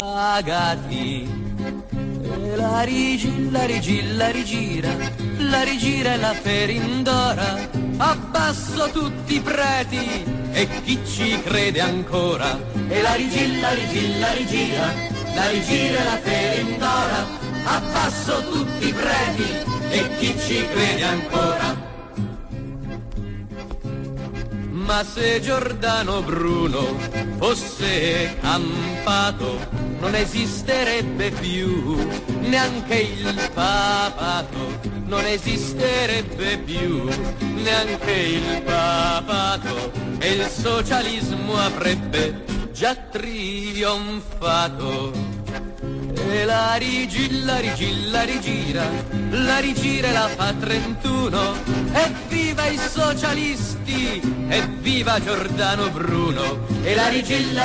Pagati e la rigira la Ferindora, abbasso tutti i preti e chi ci crede ancora. E la rigira la Ferindora, abbasso tutti i preti e chi ci crede ancora. Ma se Giordano Bruno fosse campato, non esisterebbe più neanche il papato, non esisterebbe più neanche il papato, e il socialismo avrebbe già trionfato. E la rigira la fa 31, evviva i socialisti, evviva Giordano Bruno. E la rigira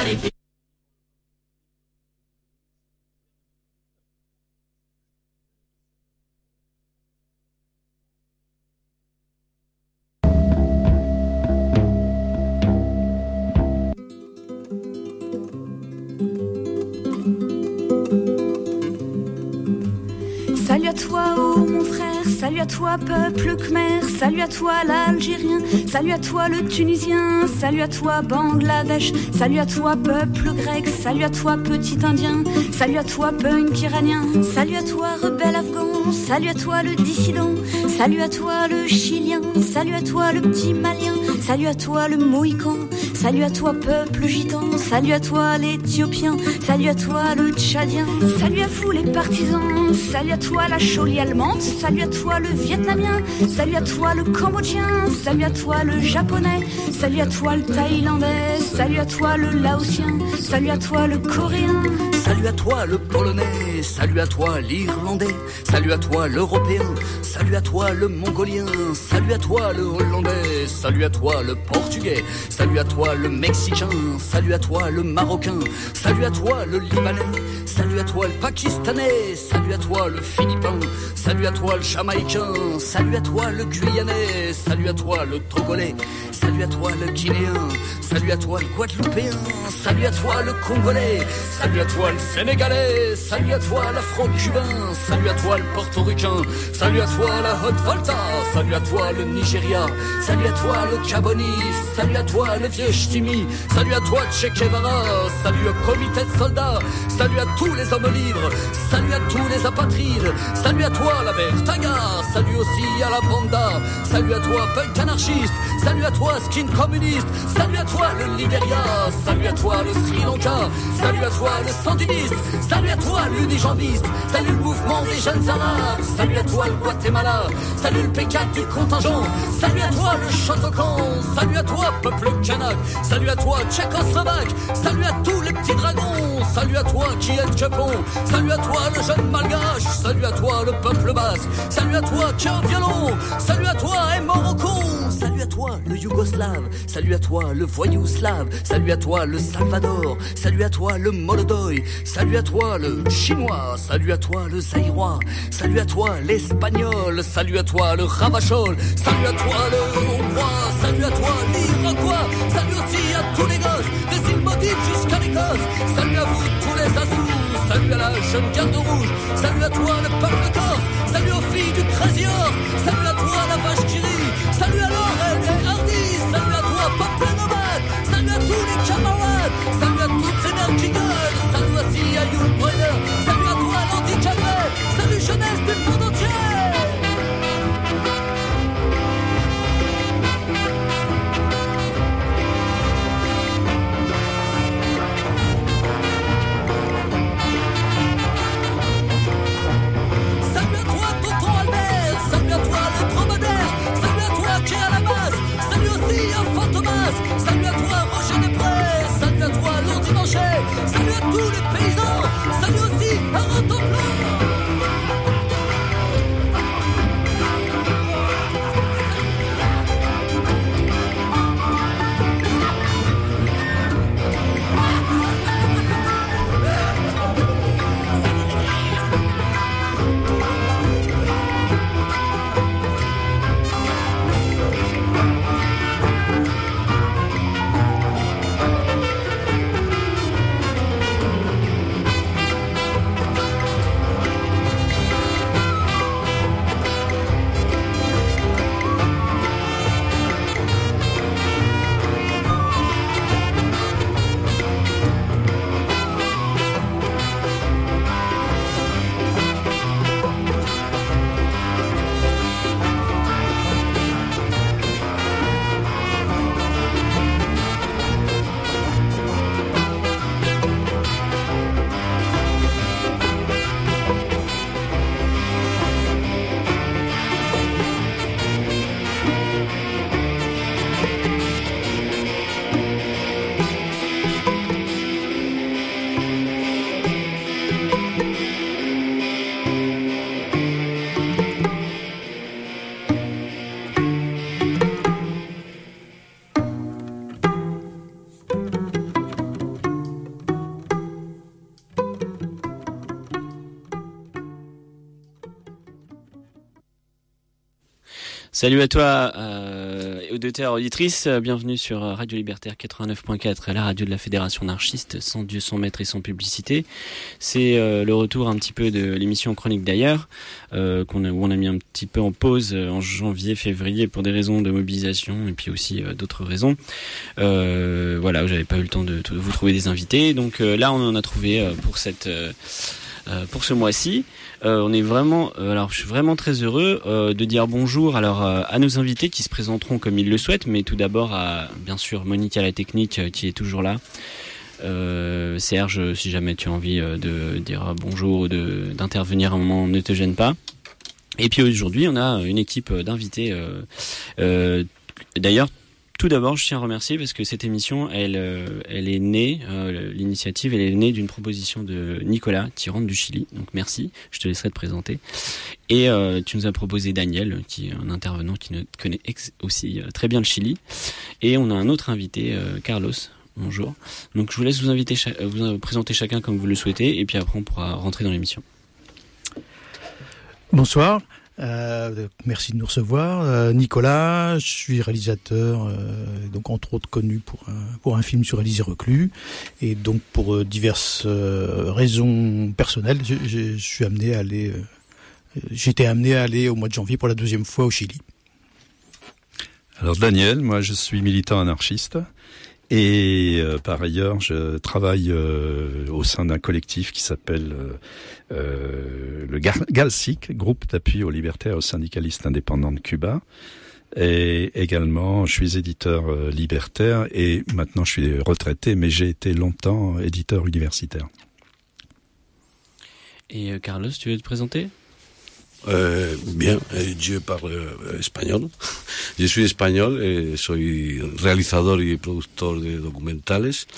Salut à toi, oh mon frère, salut à toi, peuple khmer, salut à toi, l'Algérien, salut à toi, le Tunisien, salut à toi, Bangladesh, salut à toi, peuple grec, salut à toi, petit Indien, salut à toi, punk iranien, salut à toi, rebelle afghan, salut à toi, le dissident, salut à toi, le Chilien, salut à toi, le petit Malien, salut à toi, le Mohican, salut à toi, peuple gitan, salut à toi, l'Éthiopien, salut à toi, le Tchadien, salut à vous, les partisans, salut à toi, la Cholie allemande, salut à toi le Vietnamien, salut à toi le Cambodgien, salut à toi le Japonais, salut à toi le Thaïlandais, salut à toi le Laotien, salut à toi le Coréen, salut à toi le Polonais, salut à toi l'Irlandais, salut à toi l'Européen, salut à toi le Mongolien, salut à toi le Hollandais, salut à toi le Portugais, salut à toi le Mexicain, salut à toi le Marocain, salut à toi le Libanais, salut à toi le Pakistanais, salut à toi le Philippin, salut à toi le Jamaïcain, salut à toi le Guyanais, salut à toi le Togolais, salut à toi le Guinéen, salut à toi le Guadeloupéen, salut à toi le Congolais, salut à toi le Sénégalais, salut à toi l'Afro-Cubain, salut à toi le Portoricain, salut à toi la Haute-Volta, salut à toi le Nigeria, salut à toi le Gabonais, salut à toi le vieux Ch'timi, salut à toi Che Guevara, salut au comité de soldats, salut à tous les hommes libres, salut à tous les apatrides, salut à toi la Bertaga, salut aussi à la Banda, salut à toi punk anarchiste, salut à toi skin communiste, salut à toi le Libéria, salut à toi le Sri Lanka, salut à toi le sandiniste, salut à toi l'unijambiste, salut le mouvement des jeunes arabes, salut à toi le Guatemala, salut le P4 du contingent, salut à toi le Châteaucan, salut à toi peuple kanak, salut à toi tchécoslovaque, salut à tous les petits dragons, salut à toi qui est le Japon, salut à toi le jeune malgache, salut à toi le peuple basque, salut à toi qui est au violon, salut à toi et mort au con, salut à toi le yougoslave, salut à toi le voyou slave, salut à toi le Salvador, salut à toi le Molodoy, salut à toi le chinois, salut à toi le zaïrois, salut à toi l'espagnol, salut à toi le ravachol, salut à toi le hongrois, salut à toi l'iroquois, salut aussi à tous les gosses, des îles maudites jusqu'à l'Écosse, salut à vous tous les azous, salut à la jeune garde rouge, salut à toi le peuple corse, salut aux filles du Crazy Horse, salut à toi la vache qui rit, salut à Laurel et Hardy, salut à toi peuple nomade, salut à tous les camarades, salut à toutes ces mères qui gueulent, salut aussi à Yul Brynner, salut à toi l'handicapé, salut jeunesse du monde entier. Salut à toi Roger Després, salut à toi Lourdes Dimanche, salut à tous les paysans, salut aussi à Rotoplon. Salut à toi, auditeurs, auditrices, bienvenue sur Radio Libertaire 89.4, la radio de la Fédération anarchiste, sans Dieu, sans maître et sans publicité. C'est le retour un petit peu de l'émission Chronique d'ailleurs, où on a mis un petit peu en pause en janvier, février pour des raisons de mobilisation et puis aussi d'autres raisons. Voilà, j'avais pas eu le temps de vous trouver des invités, donc là on en a trouvé pour ce mois-ci. On est vraiment, alors je suis vraiment très heureux de dire bonjour alors à nos invités qui se présenteront comme ils le souhaitent, mais tout d'abord à bien sûr Monique à la technique qui est toujours là. Serge, si jamais tu as envie de dire bonjour ou d'intervenir un moment, ne te gêne pas. Et puis aujourd'hui, on a une équipe d'invités. D'ailleurs, tout d'abord, je tiens à remercier parce que cette émission, elle est née, l'initiative, elle est née d'une proposition de Nicolas, qui rentre du Chili. Donc merci, je te laisserai te présenter. Et tu nous as proposé Daniel, qui est un intervenant qui connaît aussi très bien le Chili. Et on a un autre invité, Carlos. Bonjour. Donc je vous laisse vous présenter chacun comme vous le souhaitez, et puis après on pourra rentrer dans l'émission. Bonsoir. Merci de nous recevoir. Nicolas, je suis réalisateur, donc entre autres connu pour un film sur Élysée Reclus, et donc pour diverses raisons personnelles, j'ai été amené à aller au mois de janvier pour la 2e fois au Chili. Alors Daniel, moi je suis militant anarchiste. Et par ailleurs, je travaille au sein d'un collectif qui s'appelle le GALSIC, groupe d'appui aux libertaires et aux syndicalistes indépendants de Cuba. Et également, je suis éditeur libertaire et maintenant je suis retraité, mais j'ai été longtemps éditeur universitaire. Et Carlos, tu veux te présenter ? Bien, yo parlo español. Yo soy español, soy realizador y productor de documentales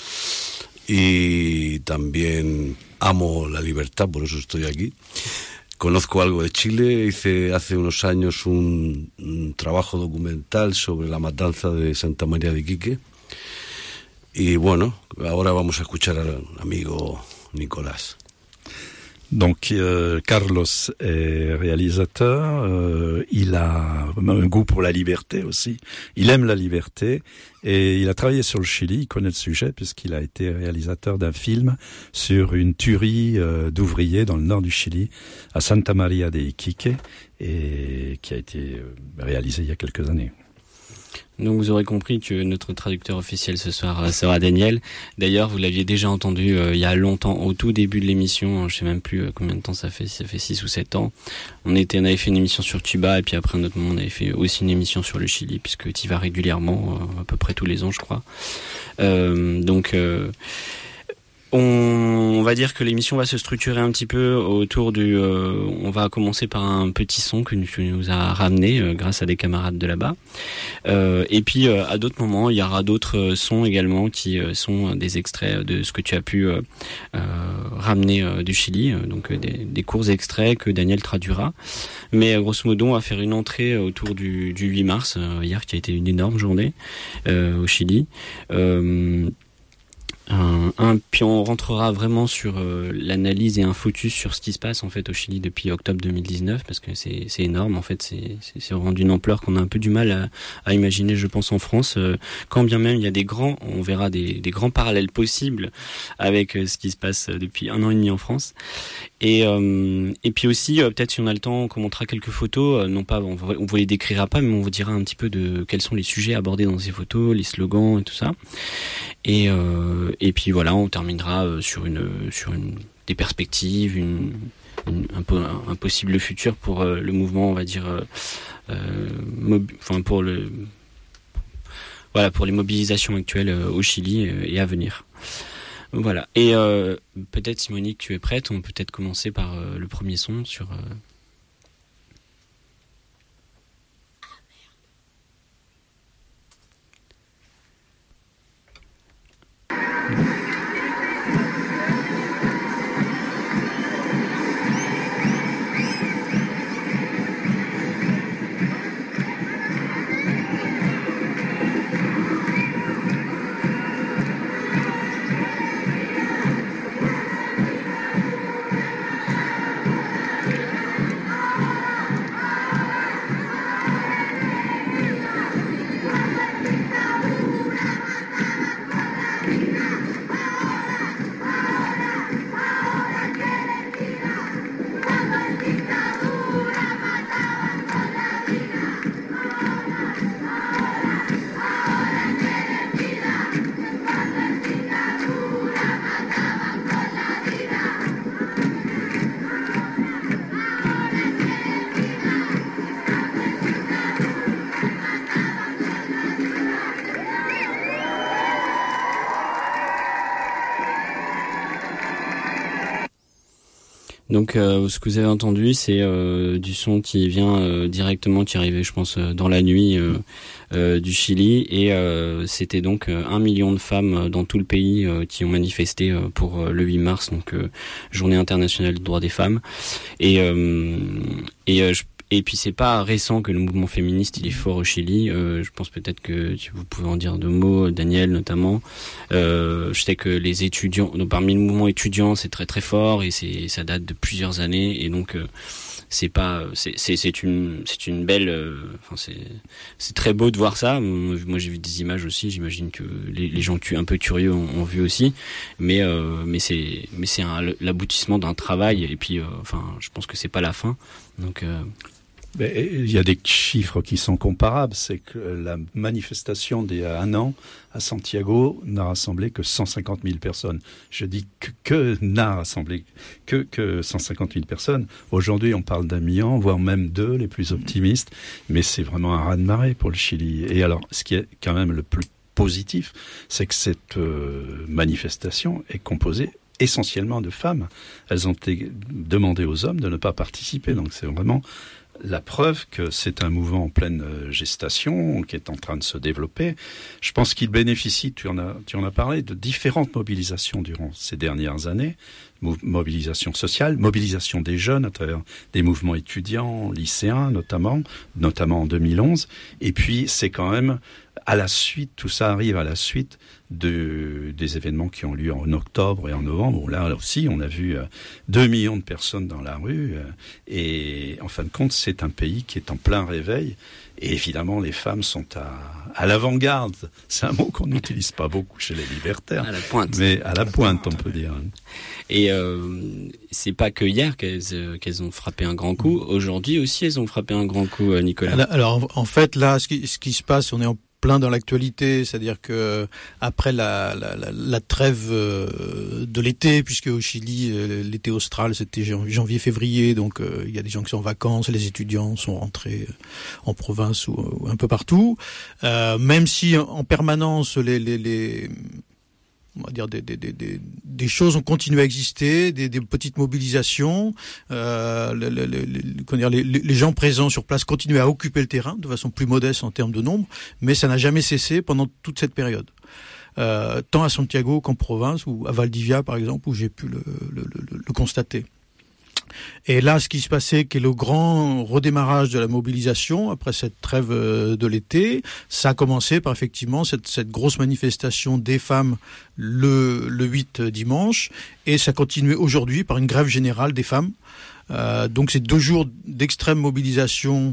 y también amo la libertad, por eso estoy aquí. Conozco algo de Chile, hice hace unos años un trabajo documental sobre la matanza de Santa María de Iquique y bueno, ahora vamos a escuchar al amigo Nicolás. Donc Carlos est réalisateur, il a un goût pour la liberté aussi, il aime la liberté et il a travaillé sur le Chili, il connaît le sujet puisqu'il a été réalisateur d'un film sur une tuerie d'ouvriers dans le nord du Chili, à Santa María de Iquique, et qui a été réalisé il y a quelques années. Donc vous aurez compris que notre traducteur officiel ce soir sera Daniel. D'ailleurs, vous l'aviez déjà entendu il y a longtemps, au tout début de l'émission, je sais même plus combien de temps ça fait 6 ou 7 ans. On avait fait une émission sur Cuba et puis après un autre moment on avait fait aussi une émission sur le Chili puisque tu y vas régulièrement, à peu près tous les ans je crois. On va dire que l'émission va se structurer un petit peu autour on va commencer par un petit son que tu nous as ramené grâce à des camarades de là-bas. Et puis à d'autres moments, il y aura d'autres sons également qui sont des extraits de ce que tu as pu ramener du Chili, donc des courts extraits que Daniel traduira. Mais grosso modo, on va faire une entrée autour du 8 mars, hier qui a été une énorme journée au Chili. Puis on rentrera vraiment sur l'analyse et un focus sur ce qui se passe en fait au Chili depuis octobre 2019 parce que c'est énorme en fait, c'est vraiment d'une ampleur qu'on a un peu du mal à imaginer je pense en France, quand bien même il y a on verra des grands parallèles possibles avec ce qui se passe depuis 1 an et demi en France. Et puis aussi peut-être si on a le temps on commentera quelques photos, non pas on vous les décrira pas mais on vous dira un petit peu de quels sont les sujets abordés dans ces photos, les slogans et tout ça. Et puis voilà, on terminera sur des perspectives, un possible futur pour le mouvement, on va dire, pour les mobilisations actuelles au Chili et à venir. Voilà. Et peut-être si Monique, tu es prête, on peut peut-être commencer par le premier son sur. Donc ce que vous avez entendu, c'est du son qui vient directement, qui arrivait, je pense, dans la nuit du Chili, et c'était donc 1 million de femmes dans tout le pays qui ont manifesté pour le 8 mars, donc Journée internationale des droits des femmes. Et puis c'est pas récent que le mouvement féministe il est fort au Chili. Je pense peut-être que vous pouvez en dire 2 mots, Daniel notamment. Je sais que les étudiants, donc parmi le mouvement étudiant, c'est très très fort et ça date de plusieurs années, et donc c'est une belle, c'est très beau de voir ça. Moi j'ai vu des images aussi. J'imagine que les gens un peu curieux ont vu aussi. Mais c'est l'aboutissement d'un travail, et puis je pense que c'est pas la fin. Donc il y a des chiffres qui sont comparables. C'est que la manifestation d'il y a 1 an à Santiago n'a rassemblé que 150 000 personnes. Je dis n'a rassemblé que 150 000 personnes. Aujourd'hui, on parle d'1 million, voire même 2, les plus optimistes. Mais c'est vraiment un raz-de-marée pour le Chili. Et alors, ce qui est quand même le plus positif, c'est que cette manifestation est composée essentiellement de femmes. Elles ont demandé aux hommes de ne pas participer. Donc c'est vraiment la preuve que c'est un mouvement en pleine gestation, qui est en train de se développer. Je pense qu'il bénéficie, tu en as parlé, de différentes mobilisations durant ces dernières années. Mobilisation sociale, mobilisation des jeunes à travers des mouvements étudiants, lycéens notamment en 2011. Et puis c'est quand même à la suite, tout ça arrive à la suite des événements qui ont lieu en octobre et en novembre, où là aussi on a vu 2 millions de personnes dans la rue, et en fin de compte c'est un pays qui est en plein réveil, et évidemment les femmes sont à l'avant-garde. C'est un mot qu'on n'utilise pas beaucoup chez les libertaires, à la pointe. Mais à la pointe on peut dire. Et c'est pas que hier qu'elles ont frappé un grand coup, aujourd'hui aussi elles ont frappé un grand coup, Nicolas. Alors en fait là ce qui se passe, on est en plein dans l'actualité, c'est-à-dire que après la trêve de l'été, puisque au Chili l'été austral c'était janvier-février, donc il y a des gens qui sont en vacances, les étudiants sont rentrés en province ou un peu partout, même si en permanence on va dire des choses ont continué à exister, des petites mobilisations. Les gens présents sur place continuaient à occuper le terrain de façon plus modeste en termes de nombre, mais ça n'a jamais cessé pendant toute cette période. Tant à Santiago qu'en province, ou à Valdivia par exemple, où j'ai pu le constater. Et là, ce qui se passait, qui est le grand redémarrage de la mobilisation après cette trêve de l'été, ça a commencé par effectivement cette grosse manifestation des femmes le 8 dimanche, et ça continuait aujourd'hui par une grève générale des femmes. Donc c'est 2 jours d'extrême mobilisation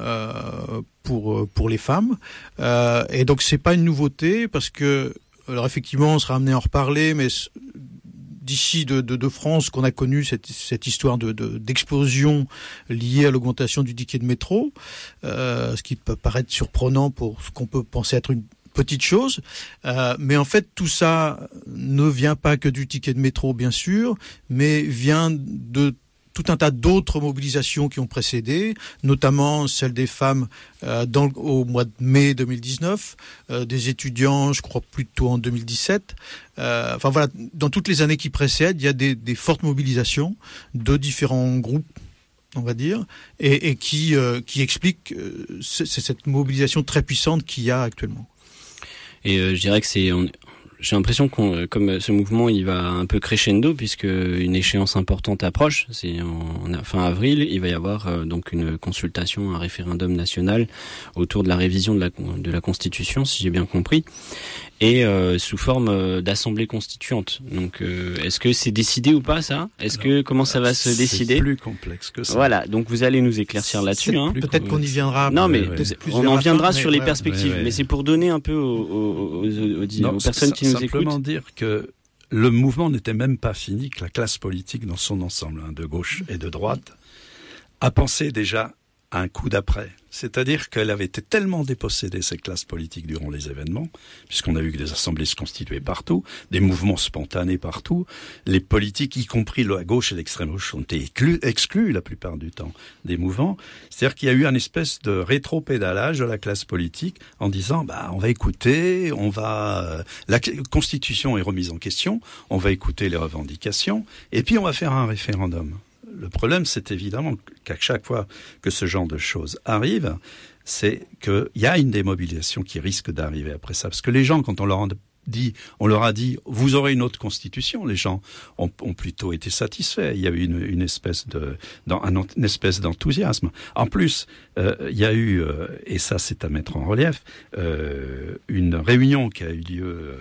pour les femmes, et donc c'est pas une nouveauté, parce que alors effectivement on sera amené à en reparler, mais d'ici de France qu'on a connu cette histoire d'explosion liée à l'augmentation du ticket de métro, ce qui peut paraître surprenant pour ce qu'on peut penser être une petite chose, mais en fait tout ça ne vient pas que du ticket de métro bien sûr, mais vient de tout un tas d'autres mobilisations qui ont précédé, notamment celle des femmes au mois de mai 2019, des étudiants, je crois plutôt en 2017. Enfin voilà, dans toutes les années qui précèdent, il y a des fortes mobilisations de différents groupes, on va dire, et qui expliquent cette mobilisation très puissante qu'il y a actuellement. Et je dirais que j'ai l'impression comme ce mouvement il va un peu crescendo, puisque une échéance importante approche. C'est fin avril, il va y avoir donc une consultation, un référendum national autour de la révision de la Constitution, si j'ai bien compris, et sous forme d'assemblée constituante. Donc est-ce que c'est décidé ou pas ça ? Comment ça va se décider ? C'est plus complexe que ça. Voilà, donc vous allez nous éclaircir là-dessus. Peut-être qu'on y viendra. Non, mais on en viendra sur les perspectives. Mais c'est pour donner un peu aux personnes qui nous écoutent. Simplement dire que le mouvement n'était même pas fini, que la classe politique dans son ensemble, de gauche et de droite, a pensé déjà à un coup d'après. C'est-à-dire qu'elle avait été tellement dépossédée, cette classe politique, durant les événements, puisqu'on a vu que des assemblées se constituaient partout, des mouvements spontanés partout, les politiques, y compris la gauche et l'extrême gauche, ont été exclus la plupart du temps des mouvements. C'est-à-dire qu'il y a eu une espèce de rétro-pédalage de la classe politique en disant, on va écouter, la Constitution est remise en question, on va écouter les revendications, et puis on va faire un référendum. le problème, c'est évidemment qu'à chaque fois que ce genre de choses arrive, c'est qu'il y a une démobilisation qui risque d'arriver après ça. Parce que les gens, quand on leur a dit, vous aurez une autre constitution, les gens ont plutôt été satisfaits. Il y a eu une espèce d'enthousiasme. En plus, il y a eu, et ça c'est à mettre en relief, une réunion qui a eu lieu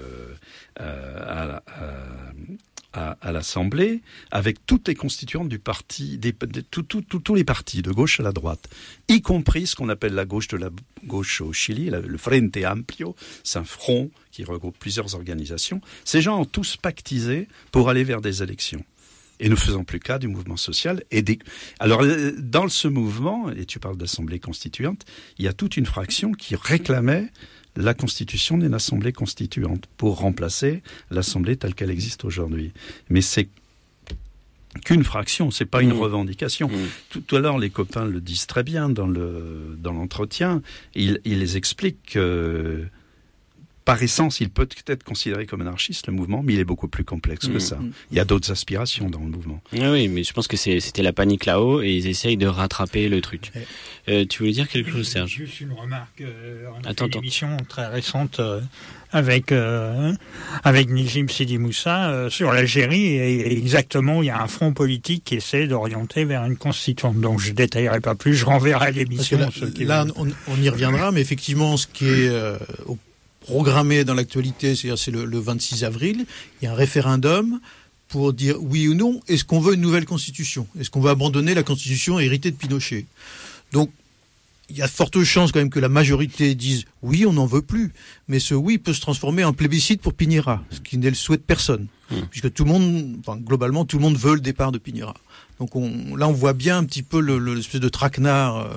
à l'Assemblée, avec toutes les constituantes du parti, tous les partis, de gauche à la droite, y compris ce qu'on appelle la gauche de la gauche au Chili, le Frente Amplio, c'est un front qui regroupe plusieurs organisations. Ces gens ont tous pactisé pour aller vers des élections. Et ne faisons plus cas du mouvement social. Alors, dans ce mouvement, et tu parles d'Assemblée constituante, il y a toute une fraction qui réclamait la constitution d'une assemblée constituante pour remplacer l'assemblée telle qu'elle existe aujourd'hui. Mais c'est qu'une fraction, c'est pas une revendication. Tout à l'heure, les copains le disent très bien dans l'entretien. Ils les expliquent que, par essence, il peut être considéré comme anarchiste, le mouvement, mais il est beaucoup plus complexe que ça. Il y a d'autres aspirations dans le mouvement. Oui, mais je pense que c'était la panique là-haut et ils essayent de rattraper le truc. Tu voulais dire quelque chose, Serge ? Juste une remarque. On a fait une émission très récente avec Nijim Sidi Moussa sur l'Algérie et exactement, il y a un front politique qui essaie d'orienter vers une constituante. Donc je détaillerai pas plus, je renverrai l'émission. Là, on y reviendra, mais effectivement, ce qui est programmé dans l'actualité, c'est le 26 avril, il y a un référendum pour dire oui ou non, est-ce qu'on veut une nouvelle constitution ? Est-ce qu'on veut abandonner la constitution héritée de Pinochet ? Donc, il y a de fortes chances quand même que la majorité dise oui, on n'en veut plus. Mais ce oui peut se transformer en plébiscite pour Piñera, ce qui n'est le souhait de personne. Puisque globalement, tout le monde veut le départ de Piñera. Donc là, on voit bien un petit peu l'espèce de traquenard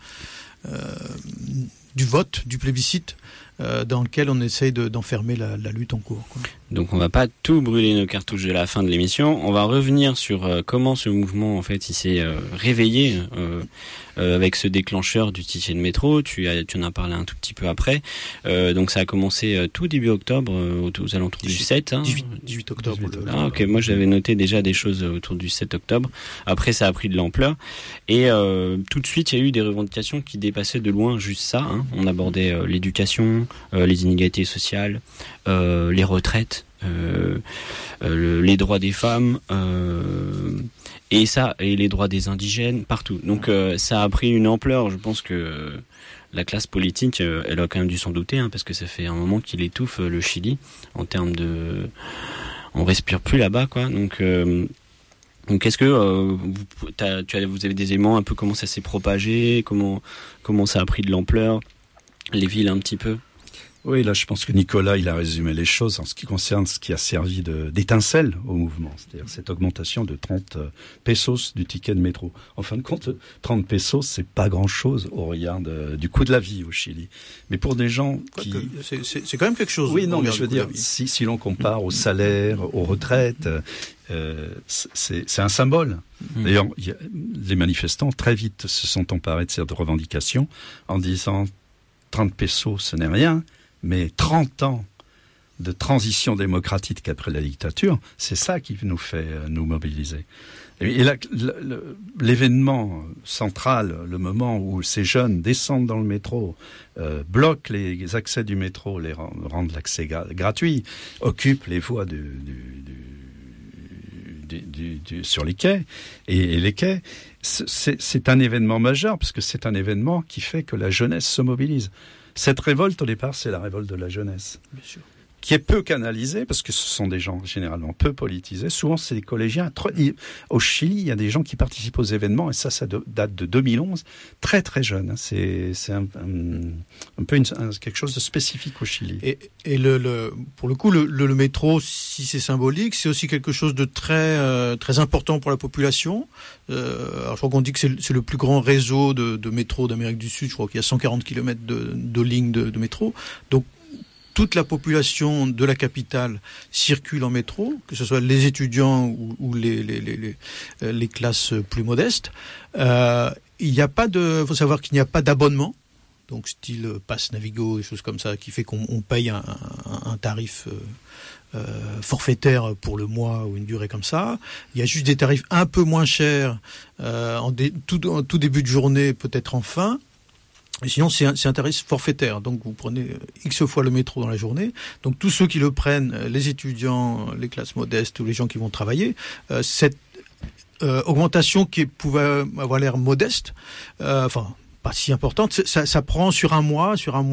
du vote, du plébiscite, dans lequel on essaye d'enfermer la lutte en cours, quoi. Donc on va pas tout brûler nos cartouches de la fin de l'émission. On va revenir sur comment ce mouvement en fait il s'est réveillé avec ce déclencheur du ticket de métro. Tu en as parlé un tout petit peu après. Donc ça a commencé tout début octobre, aux alentours du 7. 18 octobre. Ok, moi j'avais noté déjà des choses autour du 7 octobre. Après ça a pris de l'ampleur et tout de suite il y a eu des revendications qui dépassaient de loin juste ça. On abordait l'éducation, les inégalités sociales, les retraites. Les droits des femmes et les droits des indigènes partout. Donc ça a pris une ampleur. Je pense que la classe politique, elle a quand même dû s'en douter, parce que ça fait un moment qu'il étouffe le Chili en termes de, on respire plus là-bas, quoi. Donc est-ce que vous avez des éléments un peu comment ça s'est propagé, comment ça a pris de l'ampleur, les villes un petit peu? Oui, là, je pense que Nicolas, il a résumé les choses en ce qui concerne ce qui a servi d'étincelle au mouvement. C'est-à-dire cette augmentation de 30 pesos du ticket de métro. En fin de compte, 30 pesos, c'est pas grand-chose au regard du coût de la vie au Chili. Mais pour des gens qui... C'est quand même quelque chose. Oui, non, mais je veux dire, si l'on compare au salaire, aux retraites, c'est un symbole. D'ailleurs, les manifestants, très vite, se sont emparés de cette revendication en disant 30 pesos, ce n'est rien. Mais 30 ans de transition démocratique après la dictature, c'est ça qui nous fait nous mobiliser. Et là, l'événement central, le moment où ces jeunes descendent dans le métro, bloquent les accès du métro, les rendent l'accès gratuit, occupent les voies sur les quais et les quais, c'est un événement majeur parce que c'est un événement qui fait que la jeunesse se mobilise. Cette révolte, au départ, c'est la révolte de la jeunesse. Bien sûr. Qui est peu canalisée, parce que ce sont des gens généralement peu politisés. Souvent, c'est des collégiens. Au Chili, il y a des gens qui participent aux événements, et ça date de 2011, très très jeunes. C'est un peu quelque chose de spécifique au Chili. Et pour le coup, le métro, si c'est symbolique, c'est aussi quelque chose de très très important pour la population. Alors, je crois qu'on dit que c'est le plus grand réseau de métro d'Amérique du Sud. Je crois qu'il y a 140 km de lignes de métro. Donc, toute la population de la capitale circule en métro, que ce soit les étudiants ou les classes plus modestes. Faut savoir qu'il n'y a pas d'abonnement. donc style passe Navigo, des choses comme ça, qui fait qu'on paye un tarif forfaitaire pour le mois ou une durée comme ça. Il y a juste des tarifs un peu moins chers en tout début de journée, peut-être en fin. Et sinon, c'est un tarif forfaitaire. Donc, vous prenez X fois le métro dans la journée. Donc, tous ceux qui le prennent, les étudiants, les classes modestes ou les gens qui vont travailler, cette augmentation qui pouvait avoir l'air modeste, pas si importante, ça prend sur un mois.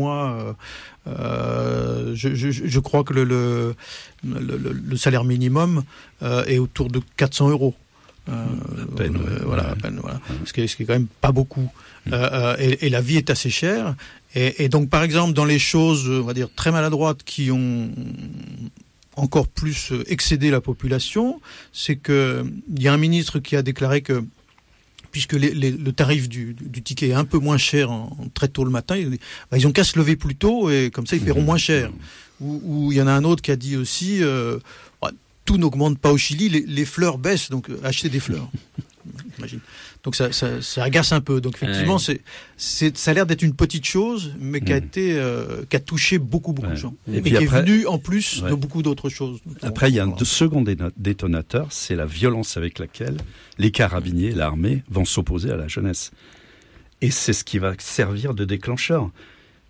Je crois que le salaire minimum est autour de 400 €. À peine. Ce qui est quand même pas beaucoup. Et la vie est assez chère. Et donc, par exemple, dans les choses, on va dire, très maladroites qui ont encore plus excédé la population, c'est que il y a un ministre qui a déclaré que puisque le tarif du ticket est un peu moins cher très tôt le matin, ils ont qu'à se lever plus tôt et comme ça ils paieront moins cher. Ou il y en a un autre qui a dit aussi tout n'augmente pas au Chili, les fleurs baissent, donc achetez des fleurs. J'imagine. Donc ça agace un peu. Donc effectivement, ça a l'air d'être une petite chose, mais qui a touché beaucoup de gens. Et puis qui est venu en plus de beaucoup d'autres choses. Après, il y a un second détonateur, c'est la violence avec laquelle les carabiniers, l'armée, vont s'opposer à la jeunesse. Et c'est ce qui va servir de déclencheur. Pourquoi ?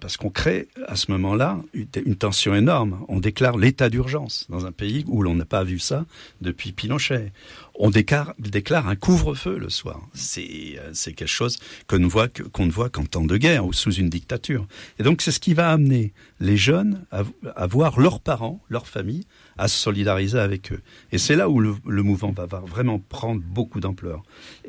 Parce qu'on crée, à ce moment-là, une tension énorme. On déclare l'état d'urgence dans un pays où l'on n'a pas vu ça depuis Pinochet. On déclare un couvre-feu le soir. C'est quelque chose qu'on ne voit qu'en temps de guerre ou sous une dictature. Et donc, c'est ce qui va amener les jeunes à voir leurs parents, leur famille, à se solidariser avec eux. Et c'est là où le mouvement va vraiment prendre beaucoup d'ampleur.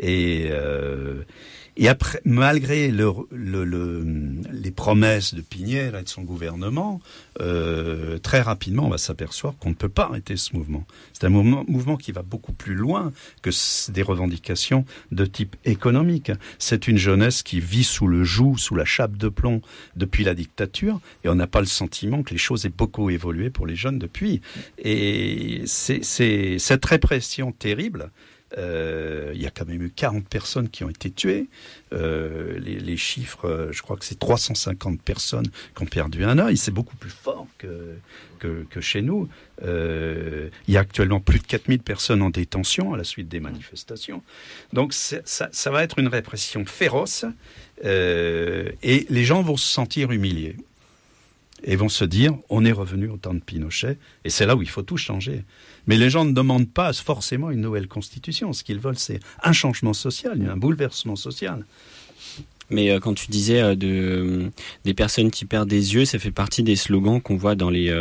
Et après, malgré les promesses de Piñera et de son gouvernement, très rapidement, on va s'apercevoir qu'on ne peut pas arrêter ce mouvement. C'est un mouvement qui va beaucoup plus loin que des revendications de type économique. C'est une jeunesse qui vit sous le joug, sous la chape de plomb depuis la dictature, et on n'a pas le sentiment que les choses aient beaucoup évolué pour les jeunes depuis. Et c'est cette répression terrible. Il y a quand même eu 40 personnes qui ont été tuées. Les chiffres, je crois que c'est 350 personnes qui ont perdu un œil. C'est beaucoup plus fort que chez nous. Il y a actuellement plus de 4000 personnes en détention à la suite des manifestations. Donc ça va être une répression féroce et les gens vont se sentir humiliés. Et vont se dire, on est revenu au temps de Pinochet, et c'est là où il faut tout changer. Mais les gens ne demandent pas forcément une nouvelle constitution. Ce qu'ils veulent, c'est un changement social, un bouleversement social. Mais quand tu disais des personnes qui perdent des yeux, ça fait partie des slogans qu'on voit dans les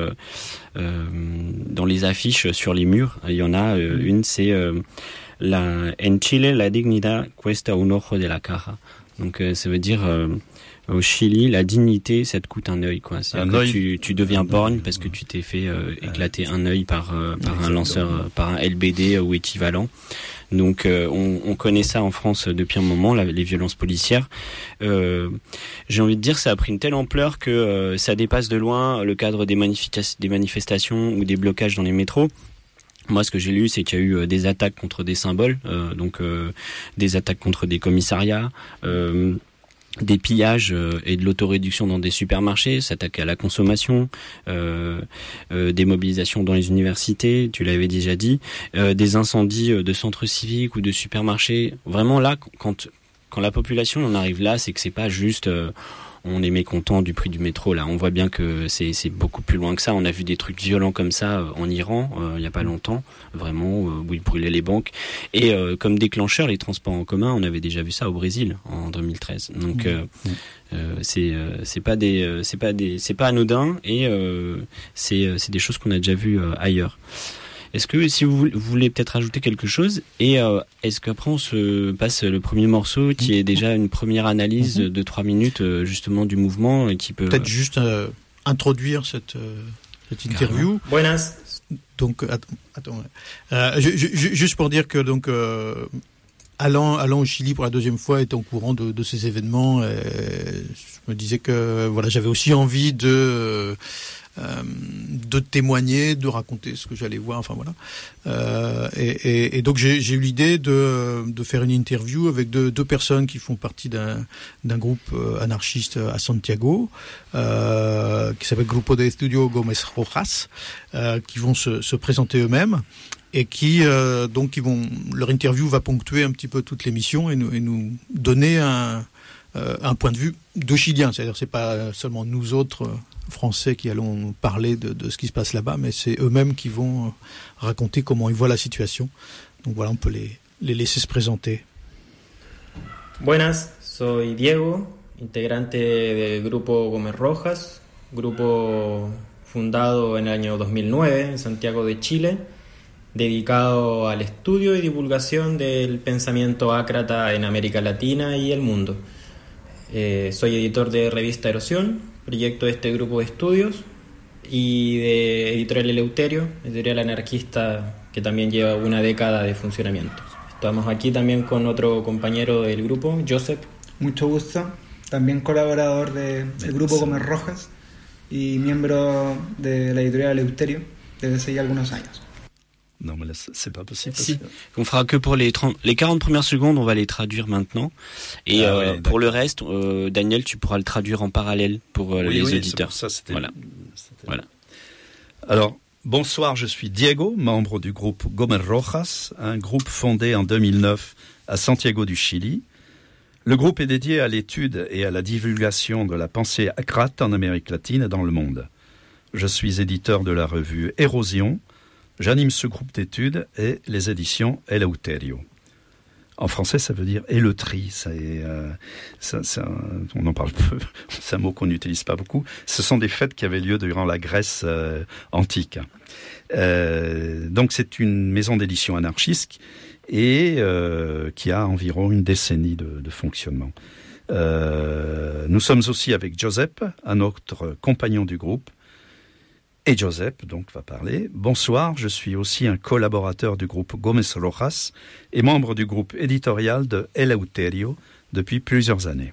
affiches sur les murs. Il y en a une, c'est en Chile, la dignidad cuesta un ojo de la cara. Donc ça veut dire... au Chili, la dignité, ça te coûte un œil, quoi. Tu deviens borgne parce que tu t'es fait éclater un œil par un lanceur, par un LBD ou équivalent. Donc, on connaît ça en France depuis un moment, les violences policières. J'ai envie de dire, ça a pris une telle ampleur que ça dépasse de loin le cadre des manifestations ou des blocages dans les métros. Moi, ce que j'ai lu, c'est qu'il y a eu des attaques contre des symboles, des attaques contre des commissariats, des pillages et de l'autoréduction dans des supermarchés, s'attaquer à la consommation, des mobilisations dans les universités, tu l'avais déjà dit, des incendies de centres civiques ou de supermarchés. Vraiment là, quand la population en arrive là, c'est que c'est pas juste on est mécontent du prix du métro. Là, on voit bien que c'est beaucoup plus loin que ça. On a vu des trucs violents comme ça en Iran il y a pas longtemps, vraiment où ils brûlaient les banques. Et comme déclencheur, les transports en commun, on avait déjà vu ça au Brésil en 2013. Donc c'est pas anodin et c'est des choses qu'on a déjà vues ailleurs. Est-ce que si vous voulez peut-être ajouter quelque chose et est-ce qu'après on se passe le premier morceau qui est déjà une première analyse de 3 minutes justement du mouvement qui peut peut-être juste introduire cette interview. Buenas. Donc attends juste pour dire que donc allant au Chili pour la deuxième fois, étant au courant de ces événements, je me disais que voilà, j'avais aussi envie de témoigner, de raconter ce que j'allais voir, enfin voilà. Et donc j'ai eu l'idée de faire une interview avec deux personnes qui font partie d'un groupe anarchiste à Santiago, qui s'appelle Grupo de Estudio Gómez Rojas, qui vont se présenter eux-mêmes. Et qui leur interview va ponctuer un petit peu toute l'émission et nous donner un point de vue de Chilien. C'est-à-dire, c'est pas seulement nous autres Français qui allons parler de ce qui se passe là-bas, mais c'est eux-mêmes qui vont raconter comment ils voient la situation. Donc voilà, on peut les laisser se présenter. Buenas, soy Diego, integrante del Grupo Gómez Rojas, grupo fundado en el año 2009 en Santiago de Chile, dedicado al estudio y divulgación del pensamiento ácrata en América Latina y el mundo. Soy editor de Revista Erosión, proyecto de este grupo de estudios, y de Editorial Eleuterio, editorial anarquista que también lleva una década de funcionamiento. Estamos aquí también con otro compañero del grupo, Josep. Mucho gusto, también colaborador del Grupo Gómez Rojas y miembro de la Editorial Eleuterio desde hace ya algunos años. Non, mais là, c'est pas possible. Si. On fera que pour les 40 premières secondes, on va les traduire maintenant. Et pour le reste, Daniel, tu pourras le traduire en parallèle pour les auditeurs. Ça, voilà. Alors, bonsoir, je suis Diego, membre du groupe Gómez Rojas, un groupe fondé en 2009 à Santiago du Chili. Le groupe est dédié à l'étude et à la divulgation de la pensée acrate en Amérique latine et dans le monde. Je suis éditeur de la revue Érosion. J'anime ce groupe d'études et les éditions Eleuterio. En français, ça veut dire éleutrie. On en parle peu. C'est un mot qu'on n'utilise pas beaucoup. Ce sont des fêtes qui avaient lieu durant la Grèce antique. Donc, c'est une maison d'édition anarchiste et qui a environ une décennie de fonctionnement. Nous sommes aussi avec Josep, un autre compagnon du groupe. Et Josep, donc, va parler. Bonsoir, je suis aussi un collaborateur du groupe Gómez Rojas et membre du groupe éditorial de Eleuterio depuis plusieurs années.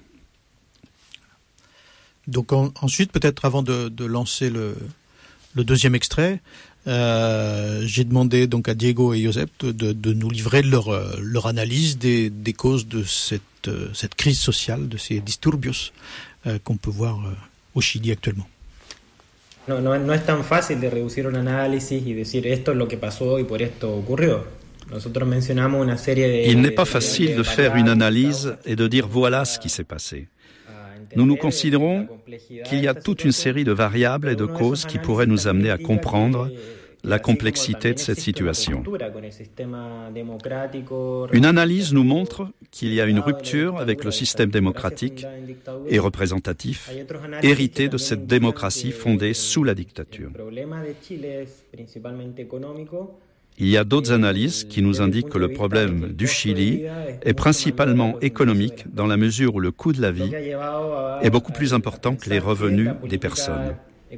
Donc ensuite, peut-être avant de lancer le deuxième extrait, j'ai demandé donc à Diego et Josep de nous livrer leur analyse des causes de cette crise sociale, de ces disturbios qu'on peut voir au Chili actuellement. No es tan fácil de reducir un análisis y decir esto es lo que pasó y por esto ocurrió. Nosotros mencionamos una serie de... Il n'est pas facile de faire une analyse et de dire voilà ce qui s'est passé. Nous nous considérons qu'il y a toute une série de variables et de causes qui pourraient nous amener à comprendre la complexité de cette situation. Une analyse nous montre qu'il y a une rupture avec le système démocratique et représentatif, hérité de cette démocratie fondée sous la dictature. Il y a d'autres analyses qui nous indiquent que le problème du Chili est principalement économique dans la mesure où le coût de la vie est beaucoup plus important que les revenus des personnes.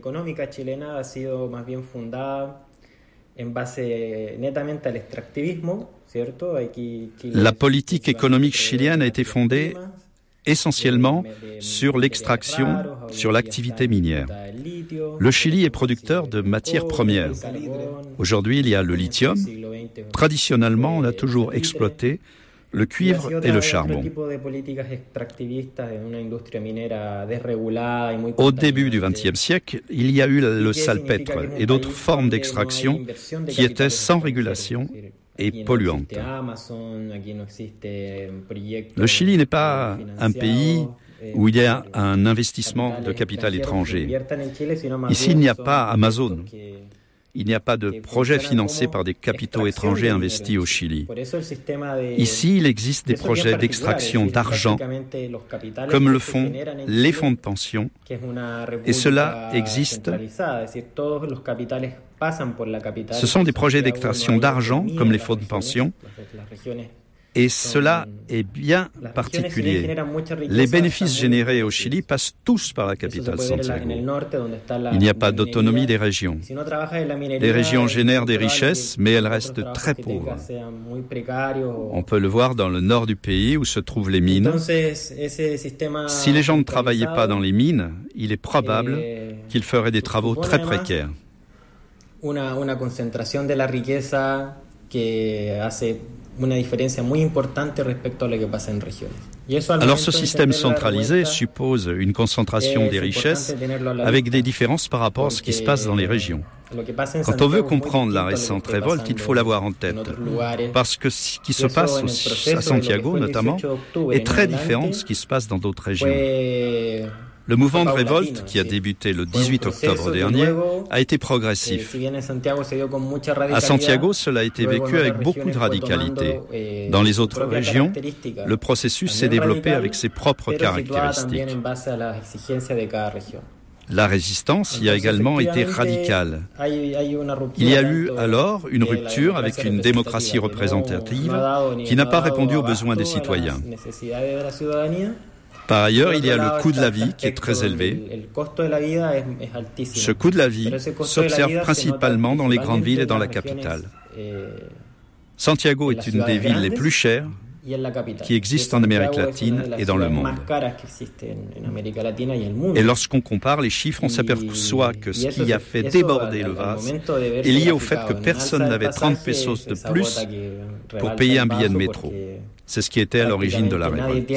La politique économique chilienne a été fondée essentiellement sur l'extraction, sur l'activité minière. Le Chili est producteur de matières premières. Aujourd'hui, il y a le lithium. Traditionnellement, on a toujours exploité le cuivre et le charbon. Au début du XXe siècle, il y a eu le salpêtre et d'autres formes d'extraction qui étaient sans régulation et polluantes. Le Chili n'est pas un pays où il y a un investissement de capital étranger. Ici, il n'y a pas Amazon. Il n'y a pas de projet financé par des capitaux étrangers investis au Chili. Ici, il existe des projets d'extraction d'argent, comme le font les fonds de pension, et cela existe. Ce sont des projets d'extraction d'argent, comme les fonds de pension, Et cela est bien particulier. Les bénéfices générés au Chili passent tous par la capitale Santiago. Il n'y a pas d'autonomie des régions. Les régions génèrent des richesses, mais elles restent très pauvres. On peut le voir dans le nord du pays où se trouvent les mines. Si les gens ne travaillaient pas dans les mines, il est probable qu'ils feraient des travaux très précaires. Una concentración de la riqueza que hace una diferencia muy importante respecto a lo que pasa en regiones. Alors ce système centralisé suppose une concentration des richesses avec des différences par rapport à ce qui se passe dans les régions. Quand on veut comprendre la récente révolte, il faut l'avoir en tête, parce que ce qui se passe à Santiago notamment est très différent de ce qui se passe dans d'autres régions. Le mouvement de révolte, qui a débuté le 18 octobre dernier, a été progressif. À Santiago, cela a été vécu avec beaucoup de radicalité. Dans les autres régions, le processus s'est développé avec ses propres caractéristiques. La résistance y a également été radicale. Il y a eu alors une rupture avec une démocratie représentative qui n'a pas répondu aux besoins des citoyens. Par ailleurs, il y a le coût de la vie qui est très élevé. Ce coût de la vie s'observe principalement dans les grandes villes et dans la capitale. Santiago est une des villes les plus chères qui existent en Amérique latine et dans le monde. Et lorsqu'on compare les chiffres, on s'aperçoit que ce qui a fait déborder le vase est lié au fait que personne n'avait 30 pesos de plus pour payer un billet de métro. C'est ce qui était à l'origine de la révolte.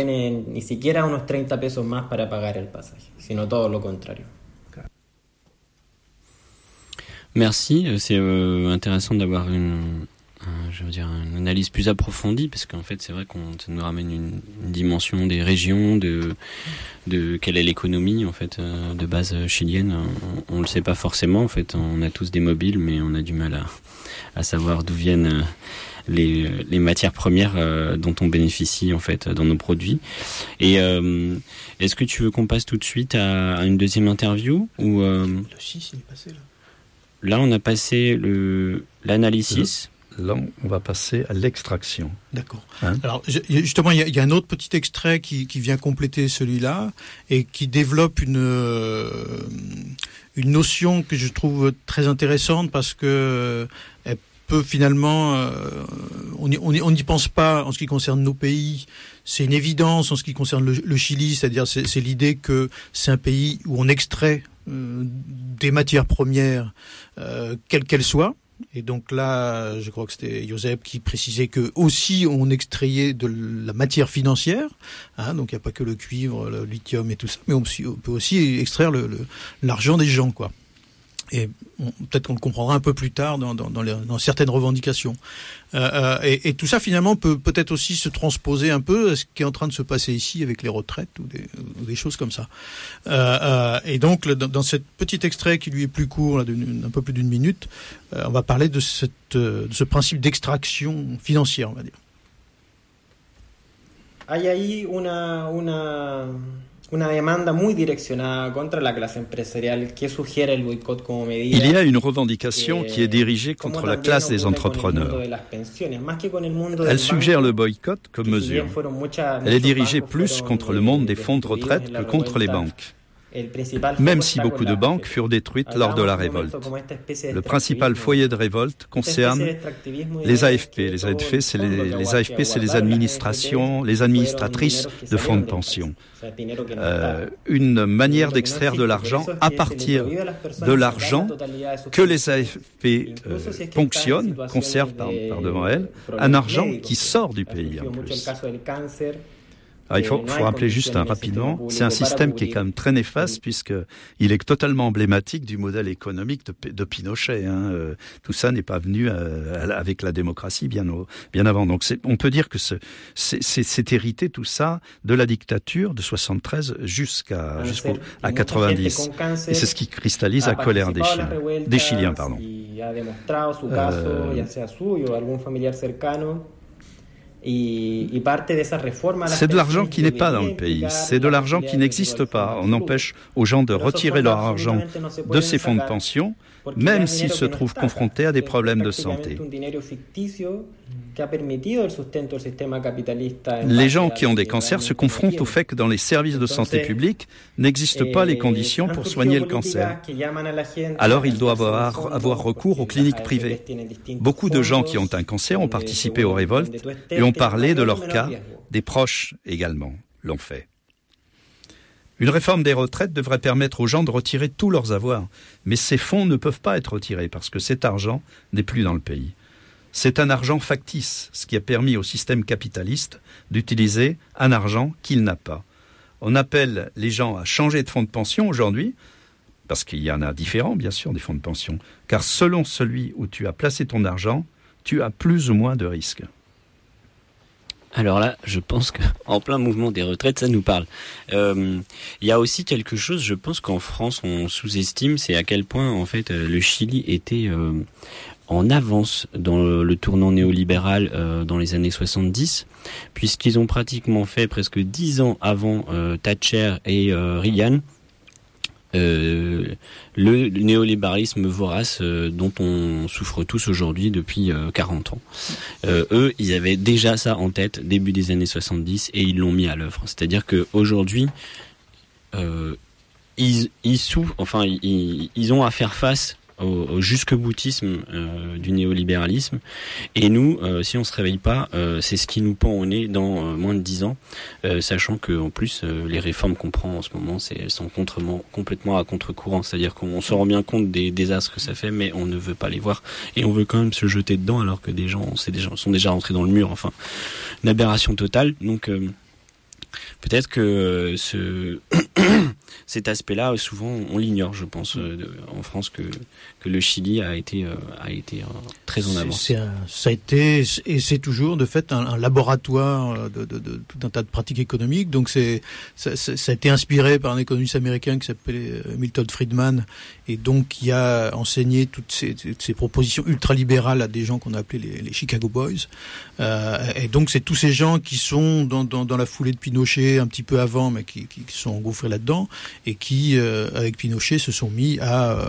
Merci, c'est intéressant d'avoir une analyse plus approfondie, parce qu'en fait c'est vrai ça nous ramène une dimension des régions, de quelle est l'économie en fait de base chilienne. On le sait pas forcément en fait. On a tous des mobiles, mais on a du mal à savoir d'où viennent les matières premières dont on bénéficie en fait dans nos produits. Et est-ce que tu veux qu'on passe tout de suite à une deuxième interview ou Le 6 il est passé là. Là on a passé l'analysis. Là, on va passer à l'extraction. D'accord. Alors, justement, il y a un autre petit extrait qui vient compléter celui-là et qui développe une notion que je trouve très intéressante parce que elle peut finalement, on n'y pense pas en ce qui concerne nos pays. C'est une évidence en ce qui concerne le Chili, c'est-à-dire c'est l'idée que c'est un pays où on extrait des matières premières, quelles qu'elles soient. Et donc là, je crois que c'était Joseph qui précisait que aussi on extrayait de la matière financière, donc il n'y a pas que le cuivre, le lithium et tout ça, mais on peut aussi extraire l'argent des gens, quoi. Et peut-être qu'on le comprendra un peu plus tard dans certaines revendications. Et tout ça finalement peut-être aussi se transposer un peu à ce qui est en train de se passer ici avec les retraites ou des choses comme ça. Et donc dans cet petit extrait qui lui est plus court, là, un peu plus d'une minute, on va parler de ce principe d'extraction financière, on va dire. Hay ahí una demanda muy direccionada contra la clase empresarial que sugiere el boicot como medida. Il y a une revendication qui est dirigée contre la classe des entrepreneurs. Elle suggère le boycott comme mesure. Elle est dirigée plus contre le monde des fonds de retraite que contre les banques. Même si beaucoup de banques furent détruites lors de la révolte. Le principal foyer de révolte concerne les AFP. Les AFP, c'est les administratrices de fonds de pension. Une manière d'extraire de l'argent à partir de l'argent que les AFP ponctionnent, conservent par devant elles, un argent qui sort du pays en plus. Alors, il faut rappeler juste rapidement, c'est un système qui est quand même très néfaste puisqu'il est totalement emblématique du modèle économique de Pinochet. Tout ça n'est pas venu avec la démocratie bien avant. Donc on peut dire que c'est hérité tout ça de la dictature de 73 jusqu'à 90. Et c'est ce qui cristallise la colère des Chiliens. C'est de l'argent qui n'est pas dans le pays, c'est de l'argent qui n'existe pas. On empêche aux gens de retirer leur argent de ces fonds de pension, même s'ils se trouvent confrontés à des problèmes de santé. Les gens qui ont des cancers se confrontent au fait que dans les services de santé publique n'existent pas les conditions pour soigner le cancer. Alors ils doivent avoir recours aux cliniques privées. Beaucoup de gens qui ont un cancer ont participé aux révoltes et ont parlé de leur cas, des proches également l'ont fait. Une réforme des retraites devrait permettre aux gens de retirer tous leurs avoirs, mais ces fonds ne peuvent pas être retirés parce que cet argent n'est plus dans le pays. C'est un argent factice, ce qui a permis au système capitaliste d'utiliser un argent qu'il n'a pas. On appelle les gens à changer de fonds de pension aujourd'hui, parce qu'il y en a différents, bien sûr, des fonds de pension, car selon celui où tu as placé ton argent, tu as plus ou moins de risques. Alors là, je pense qu'en plein mouvement des retraites, ça nous parle. Il y a aussi quelque chose, je pense qu'en France, on sous-estime, c'est à quel point, en fait, le Chili était en avance dans le tournant néolibéral dans les années 70, puisqu'ils ont pratiquement fait presque 10 ans avant Thatcher et Reagan, le néolibéralisme vorace dont on souffre tous aujourd'hui depuis 40 ans. Eux, ils avaient déjà ça en tête début des années 70 et ils l'ont mis à l'œuvre. C'est-à-dire que aujourd'hui, ils ont à faire face au jusque-boutisme du néolibéralisme. Et nous, si on se réveille pas, c'est ce qui nous pend au nez dans moins de 10 ans, sachant que en plus les réformes qu'on prend en ce moment, elles sont complètement à contre-courant. C'est-à-dire qu'on se rend bien compte des désastres que ça fait, mais on ne veut pas les voir et on veut quand même se jeter dedans alors que des gens sont déjà rentrés dans le mur. Enfin, une aberration totale. Donc peut-être que cet aspect-là, souvent, on l'ignore, je pense, en France, que le Chili a été très en avance. Ça a été, et c'est toujours, de fait, un laboratoire de tout un tas de pratiques économiques. Donc ça a été inspiré par un économiste américain qui s'appelait Milton Friedman, et donc qui a enseigné toutes ces propositions ultralibérales à des gens qu'on a appelés les Chicago Boys. Et donc c'est tous ces gens qui sont dans la foulée de Pinochet un petit peu avant, mais qui sont engouffrés là-dedans, et qui, avec Pinochet, se sont mis à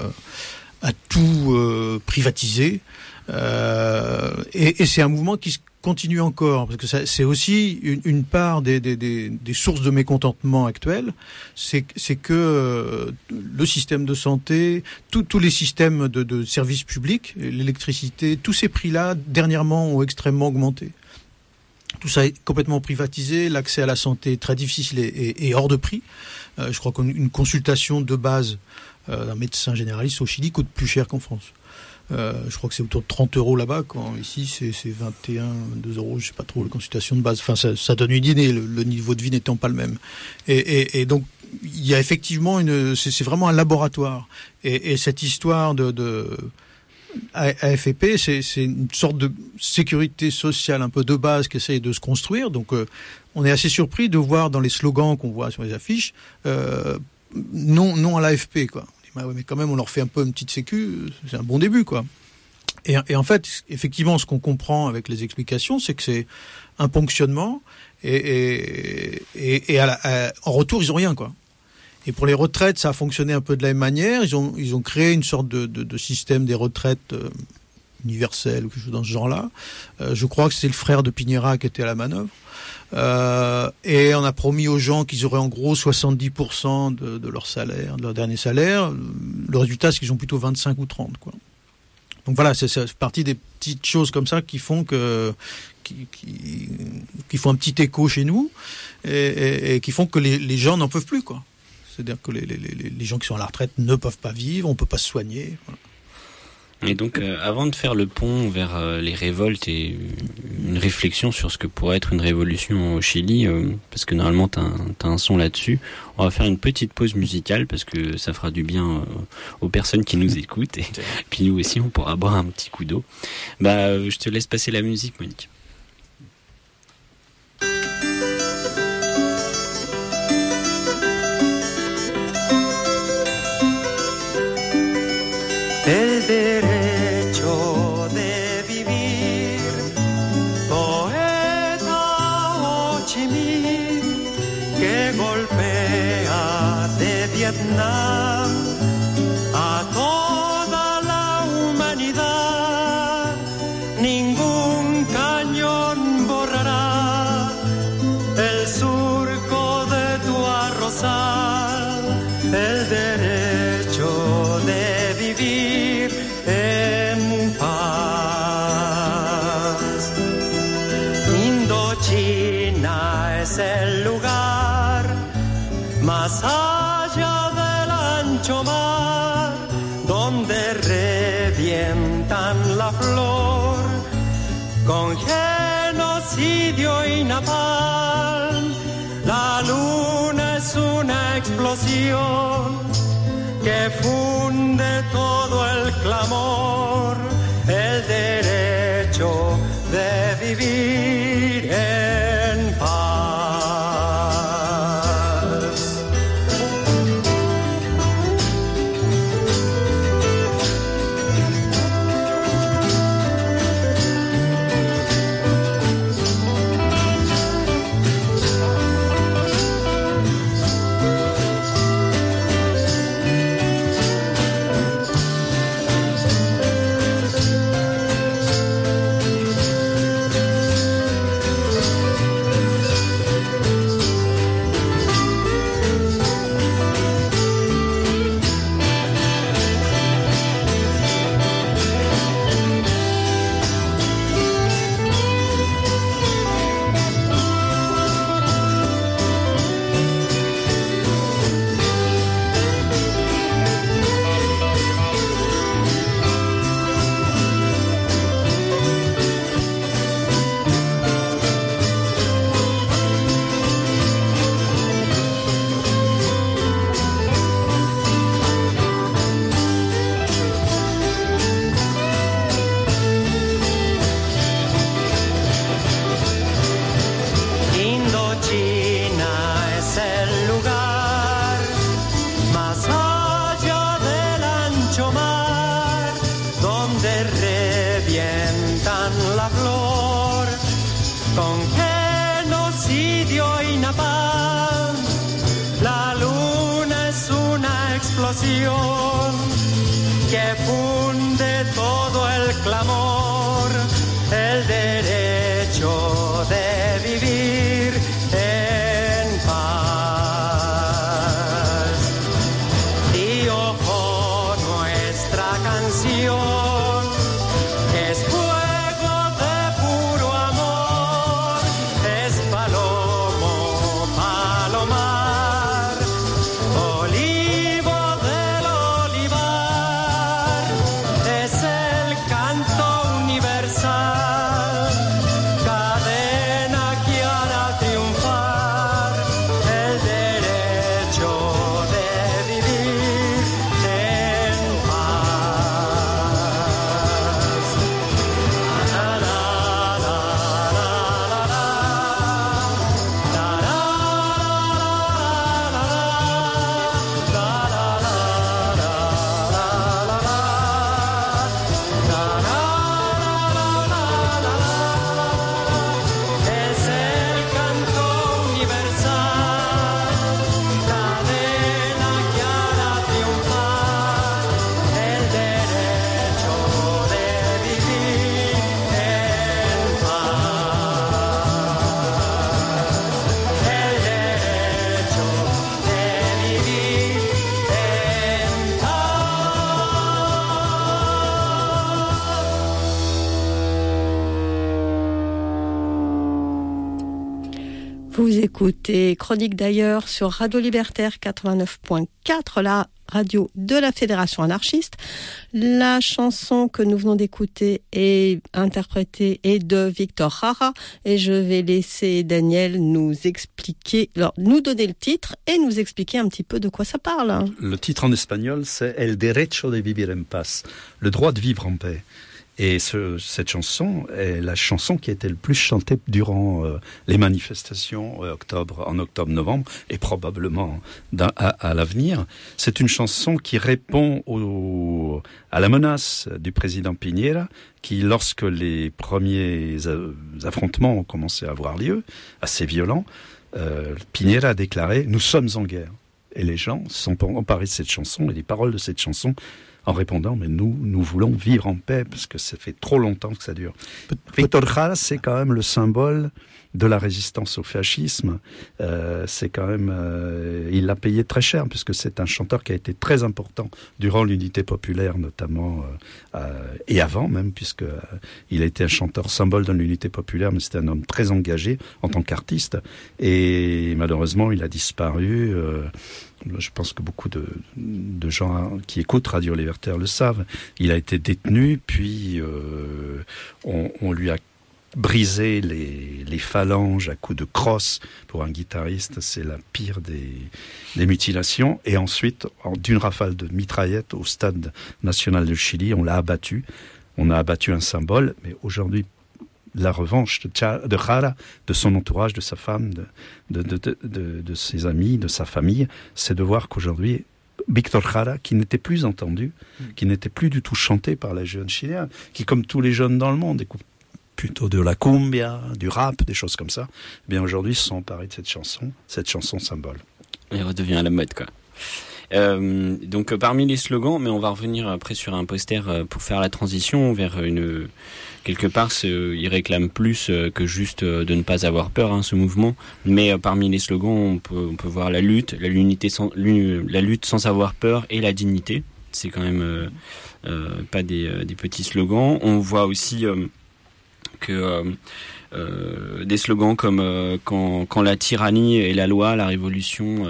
tout privatiser. Et c'est un mouvement qui continue encore, parce que c'est aussi une part des sources de mécontentement actuels, c'est que le système de santé, tous les systèmes de services publics, l'électricité, tous ces prix-là, dernièrement, ont extrêmement augmenté. Tout ça est complètement privatisé, l'accès à la santé est très difficile et hors de prix. Je crois qu'une consultation de base d'un médecin généraliste au Chili coûte plus cher qu'en France. Je crois que c'est autour de 30 € là-bas, quand ici c'est 21, 2 €, je sais pas trop, la consultation de base. Enfin, ça donne une idée, le niveau de vie n'étant pas le même. Et donc, il y a effectivement c'est vraiment un laboratoire. Et cette histoire de AFP, c'est une sorte de sécurité sociale un peu de base qui essaye de se construire. Donc, on est assez surpris de voir dans les slogans qu'on voit sur les affiches, non à l'AFP, quoi. Ouais, mais quand même, on leur fait un peu une petite sécu, c'est un bon début, quoi. Et en fait, effectivement, ce qu'on comprend avec les explications, c'est que c'est un ponctionnement, et en retour, ils ont rien, quoi. Et pour les retraites, ça a fonctionné un peu de la même manière. Ils ont créé une sorte de système des retraites universel ou quelque chose dans ce genre-là. Je crois que c'est le frère de Piñera qui était à la manœuvre. Et on a promis aux gens qu'ils auraient en gros 70% de leur salaire, de leur dernier salaire. Le résultat, c'est qu'ils ont plutôt 25 ou 30, quoi. Donc voilà, c'est partie des petites choses comme ça qui font qui font un petit écho chez nous et qui font que les gens n'en peuvent plus, quoi. C'est-à-dire que les gens qui sont à la retraite ne peuvent pas vivre, on peut pas se soigner. Voilà. Et donc, avant de faire le pont vers les révoltes et une réflexion sur ce que pourrait être une révolution au Chili, parce que normalement t'as un son là-dessus, on va faire une petite pause musicale parce que ça fera du bien aux personnes qui nous écoutent, et puis nous aussi on pourra boire un petit coup d'eau. Je te laisse passer la musique, Monique. El derecho de vivir, poeta Chi Minh que golpea de Vietnam a toda la humanidad. Ningún cañón borrará el surco de tu arrozal, el derecho de vivir en paz. Indochina es el lugar más allá del ancho mar, donde revientan la flor con genocidio y napalm. La luna es una explosión que funde todo el clamor, el derecho de vivir en paz. Que funde todo el clamor, el derecho de vivir en paz. Y ojo, nuestra canción es fuego de puro amor, es palomo, palomar, olivo del olivar, es el canto universal, cadena que hará triunfar el derecho de vivir en paz. La, la, la, la, la, la, la, es el canto universal, cadena que hará triunfar el derecho de vivir en paz. El derecho de vivir en Vous écoutez Chronique d'ailleurs sur Radio Libertaire 89.4, la radio de la Fédération anarchiste. La chanson que nous venons d'écouter est interprétée de Victor Jara et je vais laisser Daniel nous expliquer, alors, nous donner le titre et nous expliquer un petit peu de quoi ça parle. Le titre en espagnol, c'est El derecho de vivir en paz, le droit de vivre en paix. Et cette chanson est la chanson qui a été le plus chantée durant les manifestations en octobre-novembre et probablement à l'avenir. C'est une chanson qui répond à la menace du président Piñera, qui, lorsque les premiers affrontements ont commencé à avoir lieu, assez violents, Piñera a déclaré « Nous sommes en guerre ». Et les gens se sont emparés de cette chanson et les paroles de cette chanson en répondant, mais nous voulons vivre en paix parce que ça fait trop longtemps que ça dure. Víctor Jara, c'est quand même le symbole de la résistance au fascisme. C'est quand même, il l'a payé très cher puisque c'est un chanteur qui a été très important durant l'unité populaire, notamment et avant même, puisque il a été un chanteur symbole dans l'unité populaire, mais c'était un homme très engagé en tant qu'artiste. Et malheureusement, il a disparu. Je pense que beaucoup de gens qui écoutent Radio Libertaire le savent. Il a été détenu, puis on lui a brisé les phalanges à coups de crosse. Pour un guitariste, c'est la pire des mutilations. Et ensuite, d'une rafale de mitraillettes au stade national de Chili, on l'a abattu. On a abattu un symbole, mais aujourd'hui, la revanche de Jara, de son entourage, de sa femme, de ses amis, de sa famille, c'est de voir qu'aujourd'hui, Víctor Jara, qui n'était plus entendu, qui n'était plus du tout chanté par les jeunes chiliens, qui, comme tous les jeunes dans le monde, écoutent plutôt de la cumbia, du rap, des choses comme ça, eh bien aujourd'hui, se sont emparés de cette chanson symbole. Elle redevient à la mode, quoi. Donc parmi les slogans, mais on va revenir après sur un poster pour faire la transition vers quelque part, il réclame plus que juste de ne pas avoir peur, ce mouvement. Mais parmi les slogans, on peut voir la lutte, la lutte sans avoir peur et la dignité. C'est quand même pas des petits slogans. On voit aussi que des slogans comme quand la tyrannie et la loi, la révolution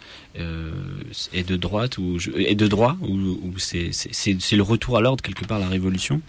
est de droite ou c'est le retour à l'ordre quelque part, la révolution.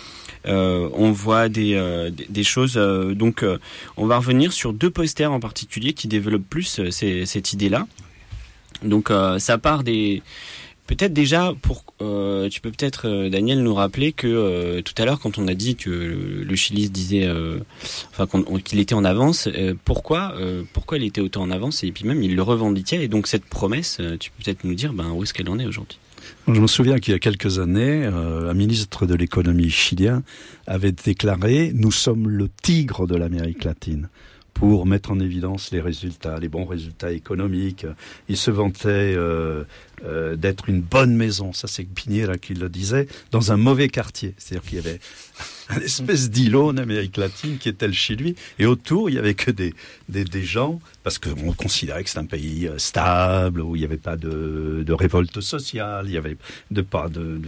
On voit des choses. Donc, on va revenir sur 2 posters en particulier qui développent plus cette idée-là. Donc, ça part des. Peut-être déjà, tu peux peut-être, Daniel, nous rappeler que tout à l'heure, quand on a dit que le Chili se disait, qu'il était en avance, pourquoi il était autant en avance, et puis même il le revendiquait. Et donc cette promesse, tu peux peut-être nous dire, où est-ce qu'elle en est aujourd'hui? Je me souviens qu'il y a quelques années, un ministre de l'économie chilien avait déclaré « Nous sommes le tigre de l'Amérique latine ». Pour mettre en évidence les bons résultats économiques. Il se vantait d'être une bonne maison, ça c'est Piñera qui le disait, dans un mauvais quartier. C'est-à-dire qu'il y avait une espèce d'îlot en Amérique latine qui était chez lui, et autour il y avait que des gens, parce qu'on considérait que c'est un pays stable, où il n'y avait pas de révolte sociale, il n'y avait pas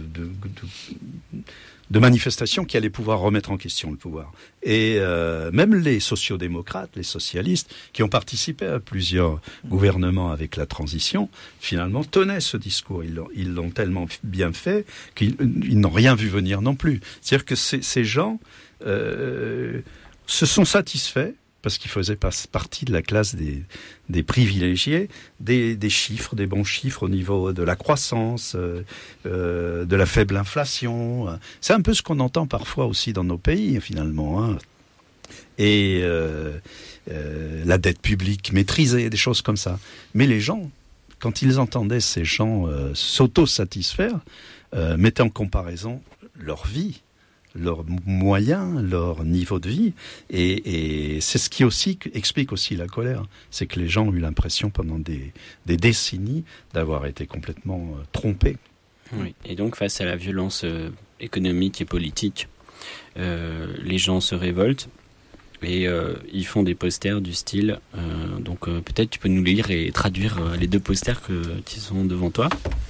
de manifestations qui allaient pouvoir remettre en question le pouvoir. Et même les sociodémocrates, les socialistes, qui ont participé à plusieurs gouvernements avec la transition, finalement tenaient ce discours. Ils l'ont tellement bien fait qu'ils n'ont rien vu venir non plus. C'est-à-dire que ces gens se sont satisfaits, parce qu'ils faisaient partie de la classe des privilégiés, des chiffres, des bons chiffres au niveau de la croissance, de la faible inflation. C'est un peu ce qu'on entend parfois aussi dans nos pays, finalement. Et la dette publique maîtrisée, des choses comme ça. Mais les gens, quand ils entendaient ces gens s'auto-satisfaire, mettaient en comparaison leur vie, leurs moyens, leur niveau de vie, et c'est ce qui explique aussi la colère. C'est que les gens ont eu l'impression pendant des décennies d'avoir été complètement trompés. Oui. Et donc face à la violence économique et politique, les gens se révoltent et ils font des posters du style. Donc peut-être tu peux nous lire et traduire les 2 posters qui sont devant toi.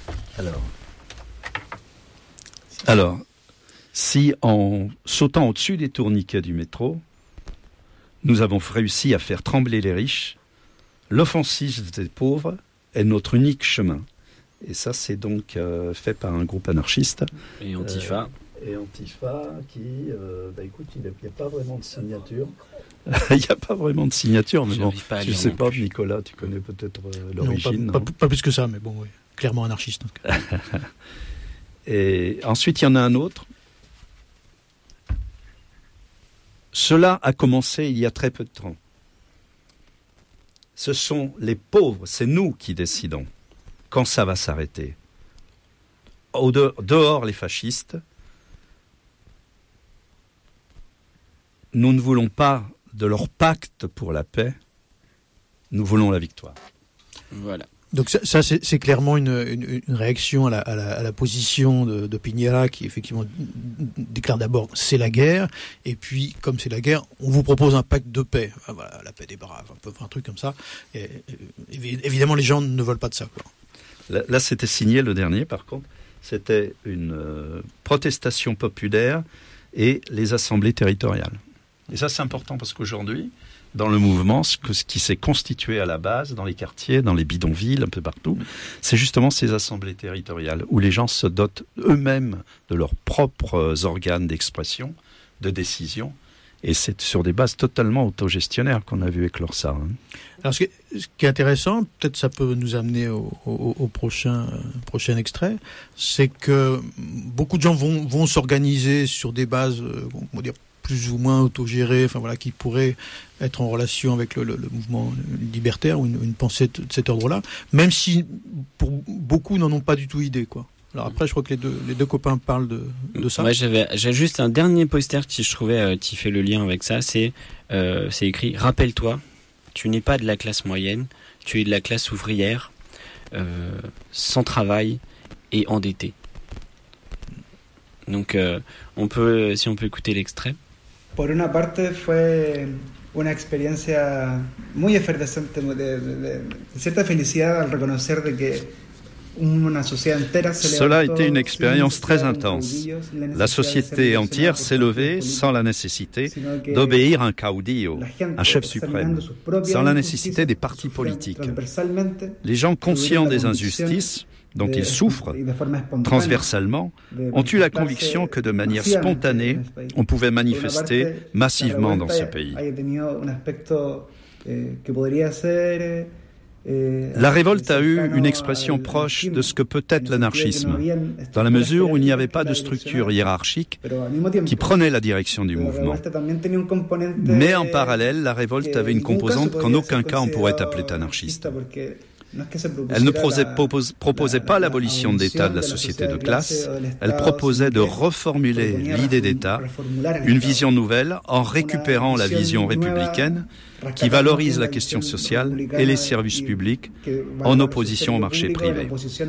Alors. Si en sautant au-dessus des tourniquets du métro, nous avons réussi à faire trembler les riches, l'offensive des pauvres est notre unique chemin. Et ça, c'est donc fait par un groupe anarchiste. Et Antifa. Qui, écoute, il n'y a pas vraiment de signature. Il n'y a pas vraiment de signature, mais bon, je ne sais pas, Nicolas, tu connais peut-être l'origine. Non, pas plus que ça, mais bon, oui, clairement anarchiste. En tout cas. Et ensuite, il y en a un autre Cela a commencé il y a très peu de temps. Ce sont les pauvres, c'est nous qui décidons quand ça va s'arrêter. Dehors les fascistes, nous ne voulons pas de leur pacte pour la paix, nous voulons la victoire. Voilà. Donc ça c'est clairement une réaction à la position de Piñera qui effectivement déclare d'abord c'est la guerre, et puis comme c'est la guerre, on vous propose un pacte de paix. Enfin, voilà, la paix des braves, un truc comme ça. Et évidemment les gens ne veulent pas de ça, quoi. Là c'était signé le dernier par contre. C'était une protestation populaire et les assemblées territoriales. Et ça c'est important parce qu'aujourd'hui, dans le mouvement, ce qui s'est constitué à la base, dans les quartiers, dans les bidonvilles, un peu partout, c'est justement ces assemblées territoriales où les gens se dotent eux-mêmes de leurs propres organes d'expression, de décision. Et c'est sur des bases totalement autogestionnaires qu'on a vu éclore ça. Alors, ce qui est intéressant, peut-être ça peut nous amener au prochain extrait, c'est que beaucoup de gens vont s'organiser sur des bases, on va dire, plus ou moins autogérées, enfin voilà, qui pourraient être en relation avec le mouvement libertaire ou une pensée de cet ordre-là, même si pour beaucoup n'en ont pas du tout idée, quoi. Alors après, je crois que les deux copains parlent de ça. Moi, j'ai juste un dernier poster qui je trouvais qui fait le lien avec ça. C'est écrit: rappelle-toi, tu n'es pas de la classe moyenne, tu es de la classe ouvrière, sans travail et endetté. Donc, si on peut écouter l'extrait. Por una parte fue una experiencia muy efervescente de cierta felicidad al reconocer de que una sociedad entera se levantó. Cela a été une expérience très intense. La société entière s'est levée sans la nécessité d'obéir à un caudillo, un chef suprême, sans la nécessité des partis politiques. Les gens conscients des injustices dont ils souffrent transversalement, ont eu la conviction que de manière spontanée, on pouvait manifester massivement dans ce pays. La révolte a eu une expression proche de ce que peut être l'anarchisme, dans la mesure où il n'y avait pas de structure hiérarchique qui prenait la direction du mouvement. Mais en parallèle, la révolte avait une composante qu'en aucun cas on pourrait appeler anarchiste. Elle ne proposait pas l'abolition de l'État de la société de classe, elle proposait de reformuler l'idée d'État, une vision nouvelle en récupérant la vision républicaine qui valorise la question sociale et les services publics en opposition au marché privé.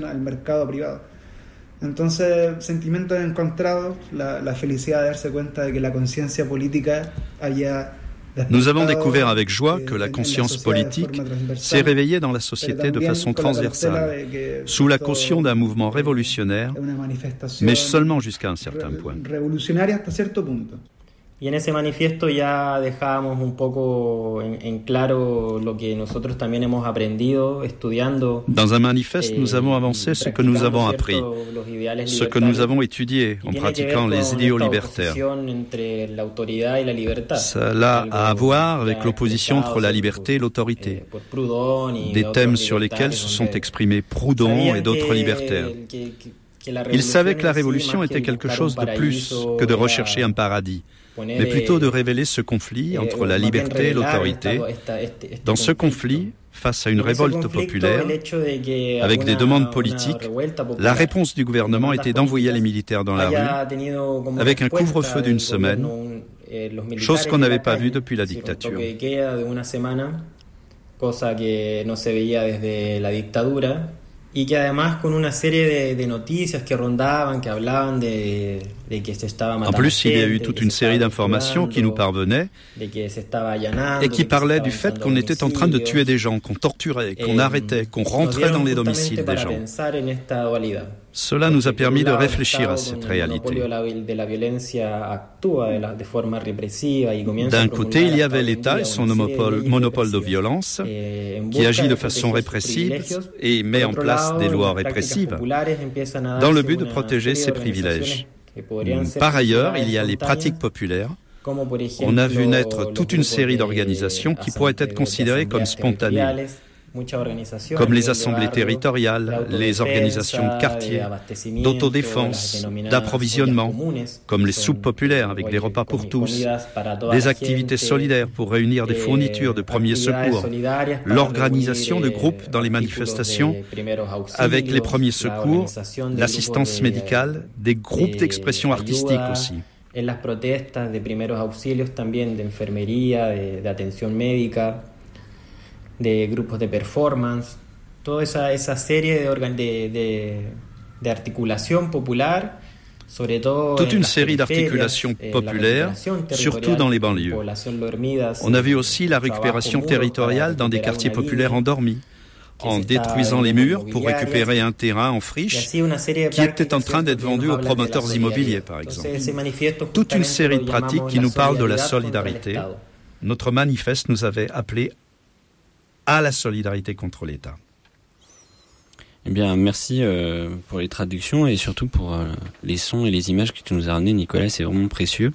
Entonces, sentimientos encontrados, la felicidad de darse cuenta de que la conciencia política haya. Nous avons découvert avec joie que la conscience politique s'est réveillée dans la société de façon transversale, sous la caution d'un mouvement révolutionnaire, mais seulement jusqu'à un certain point. Y en ese manifiesto ya dejábamos un poco en claro lo que nosotros también hemos aprendido estudiando. Dans un manifeste, nous avons avancé ce que nous avons appris, ce que nous avons étudié en pratiquant les idéaux libertaires. Cela a à voir avec l'opposition entre la liberté et l'autorité, des thèmes sur lesquels se sont exprimés Proudhon et d'autres libertaires. Ils savaient que la révolution était quelque chose de plus que de rechercher un paradis, mais plutôt de révéler ce conflit entre la liberté et l'autorité. Dans ce conflit, face à une révolte populaire, avec des demandes politiques, la réponse du gouvernement était d'envoyer les militaires dans la rue, avec un couvre-feu d'une semaine, chose qu'on n'avait pas vue depuis la dictature. Y que además con una serie de noticias que rondaban, que hablaban de que se estaba matando. En plus, il y a eu toute une série d'informations qui nous parvenaient et qui parlaient du fait qu'on était en train de tuer des gens, qu'on torturait, qu'on arrêtait, qu'on rentrait dans les domiciles des gens. Cela nous a permis de réfléchir à cette réalité. D'un côté, il y avait l'État et son monopole de violence qui agit de façon répressive et met en place des lois répressives dans le but de protéger ses privilèges. Par ailleurs, il y a les pratiques populaires. On a vu naître toute une série d'organisations qui pourraient être considérées comme spontanées, comme les assemblées territoriales, les organisations de quartier, d'autodéfense, d'approvisionnement, comme les soupes populaires avec des repas pour tous, des activités solidaires pour réunir des fournitures de premiers secours, l'organisation de groupes dans les manifestations avec les premiers secours, l'assistance médicale, des groupes d'expression artistique aussi. En las protestas de primeros auxilios también, de enfermería, de atención médica, de grupos de performance, toda esa serie de articulación popular, sobre todo toute une série d'articulations populaires, surtout dans les banlieues. On a vu aussi la récupération territoriale dans des quartiers populaires endormis, en détruisant les murs pour récupérer un terrain en friche qui était en train d'être vendu aux promoteurs immobiliers, par exemple. Toute une série de pratiques qui nous parlent de la solidarité. Notre manifeste nous avait appelés à la solidarité contre l'État. Eh bien, merci pour les traductions et surtout pour les sons et les images que tu nous as ramenés, Nicolas, c'est vraiment précieux.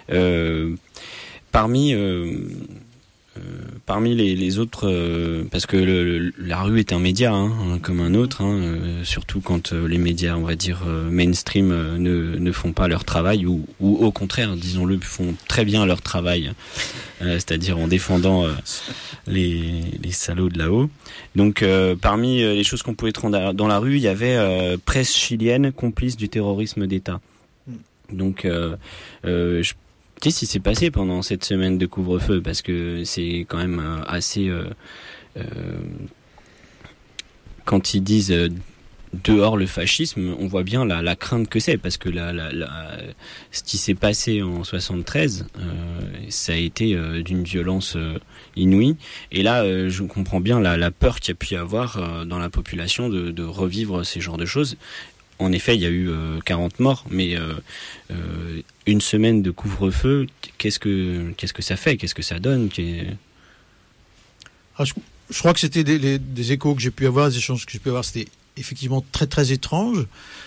Parmi les autres, parce que la rue est un média comme un autre, surtout quand les médias, on va dire mainstream, ne font pas leur travail ou au contraire, disons-le, font très bien leur travail, c'est-à-dire en défendant les salauds de là-haut. Donc parmi les choses qu'on pouvait trouver dans la rue, il y avait presse chilienne complice du terrorisme d'État. Donc qu'est-ce qui s'est passé pendant cette semaine de couvre-feu? Parce que c'est quand même assez... quand ils disent dehors le fascisme, on voit bien la crainte que c'est. Parce que ce qui s'est passé en 73, ça a été d'une violence inouïe. Et là, je comprends bien la peur qu'il y a pu y avoir dans la population de revivre ces genres de choses. En effet, il y a eu 40 morts, mais une semaine de couvre-feu, qu'est-ce que ça fait? Qu'est-ce que ça donne? Je crois que c'était des échos que j'ai pu avoir, des échanges que j'ai pu avoir, c'était effectivement très très étrange.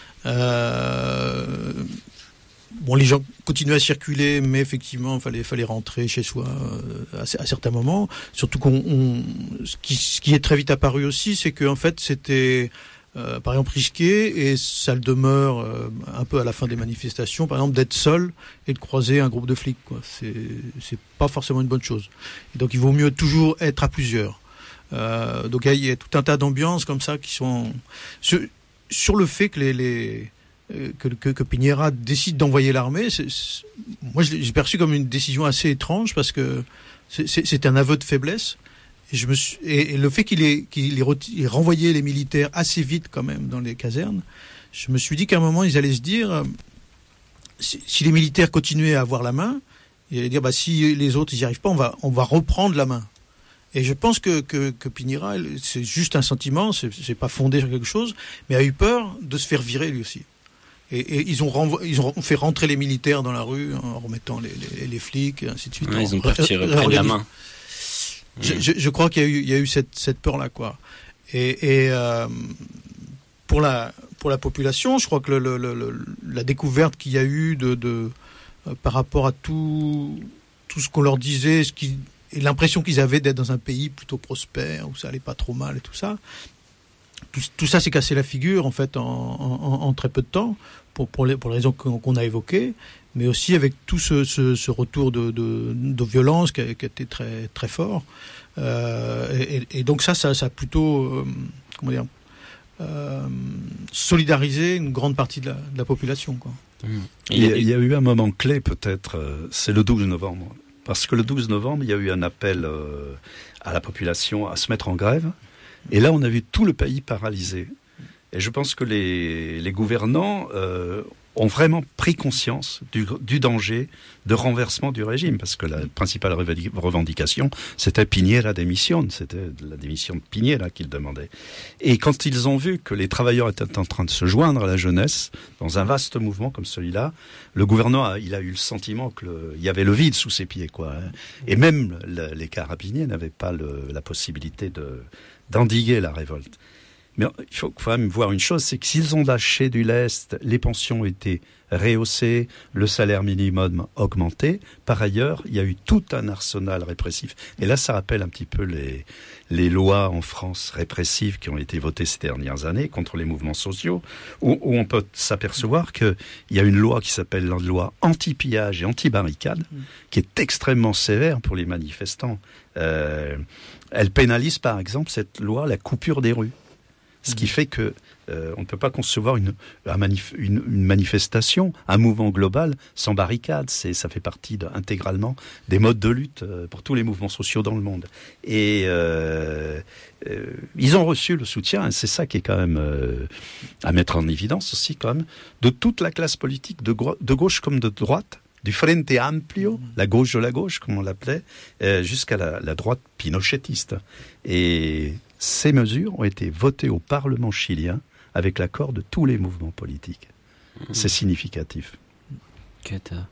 Bon, les gens continuaient à circuler, mais effectivement, il fallait rentrer chez soi à certains moments. Surtout ce qui est très vite apparu aussi, c'est que en fait, c'était par exemple risqué, et ça le demeure un peu à la fin des manifestations, par exemple d'être seul et de croiser un groupe de flics, quoi. C'est pas forcément une bonne chose. Et donc il vaut mieux toujours être à plusieurs. Donc il y a tout un tas d'ambiances comme ça qui sont sur le fait que que Piñera décide d'envoyer l'armée. Moi j'ai perçu comme une décision assez étrange, parce que c'est un aveu de faiblesse. Et le fait qu'il ait renvoyé les militaires assez vite quand même dans les casernes, je me suis dit qu'à un moment ils allaient se dire, si les militaires continuaient à avoir la main, ils allaient dire si les autres ils n'y arrivent pas, on va reprendre la main. Et je pense que Piñera, c'est juste un sentiment, c'est pas fondé sur quelque chose, mais a eu peur de se faire virer lui aussi. Et ils ont fait rentrer les militaires dans la rue en remettant les flics et ainsi de suite. Ouais, ils ont parti reprendre la main. Je crois qu'il y a eu cette peur-là, quoi. Et pour la population, je crois que la découverte qu'il y a eu par rapport à tout ce qu'on leur disait, et l'impression qu'ils avaient d'être dans un pays plutôt prospère, où ça allait pas trop mal et tout ça, tout ça s'est cassé la figure en fait en très peu de temps, pour les raisons qu'on a évoquées, mais aussi avec tout ce retour de violence qui a été très très fort, et donc ça a plutôt solidarisé une grande partie de la population, quoi. Il y a eu un moment clé peut-être, c'est le 12 novembre, parce que le 12 novembre il y a eu un appel à la population à se mettre en grève, et là on a vu tout le pays paralysé. Et je pense que les gouvernants ont vraiment pris conscience du danger de renversement du régime, parce que la principale revendication, c'était Piñera démission, c'était la démission de Piñera qu'ils demandaient. Et quand ils ont vu que les travailleurs étaient en train de se joindre à la jeunesse, dans un vaste mouvement comme celui-là, le gouvernement il a eu le sentiment qu'il y avait le vide sous ses pieds, quoi. Et même les carabiniers n'avaient pas la possibilité d'endiguer la révolte. Mais il faut quand même voir une chose, c'est que s'ils ont lâché du lest, les pensions ont été rehaussées, le salaire minimum augmenté. Par ailleurs, il y a eu tout un arsenal répressif. Et là, ça rappelle un petit peu les lois en France répressives qui ont été votées ces dernières années contre les mouvements sociaux, où on peut s'apercevoir qu'il y a une loi qui s'appelle la loi anti-pillage et anti-barricade, qui est extrêmement sévère pour les manifestants. Elle pénalise, par exemple, cette loi, la coupure des rues. Ce qui fait que on ne peut pas concevoir une manifestation, un mouvement global sans barricade. Ça fait partie intégralement des modes de lutte pour tous les mouvements sociaux dans le monde. Et ils ont reçu le soutien, et c'est ça qui est quand même à mettre en évidence aussi quand même, de toute la classe politique, de gauche comme de droite, du Frente Amplio, la gauche de la gauche, comme on l'appelait, jusqu'à la droite pinochetiste. Et ces mesures ont été votées au Parlement chilien avec l'accord de tous les mouvements politiques. C'est significatif. Cata.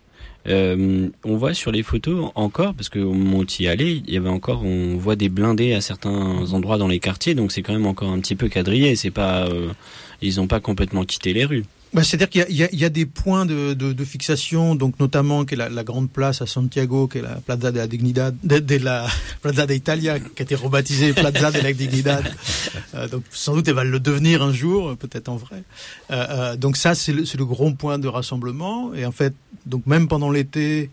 On voit sur les photos encore, parce qu'au moment où tu y allais, il y avait encore, on voit des blindés à certains endroits dans les quartiers, donc c'est quand même encore un petit peu quadrillé. C'est pas, ils n'ont pas complètement quitté les rues. C'est-à-dire qu'il y a des points de fixation, donc notamment qui est la grande place à Santiago, qui est la Plaza de la Dignidad, de la Plaza de Italia, qui a été rebaptisée Plaza de la Dignidad. Donc sans doute elle va le devenir un jour, peut-être en vrai. Donc ça c'est le gros point de rassemblement. Et en fait, donc même pendant l'été,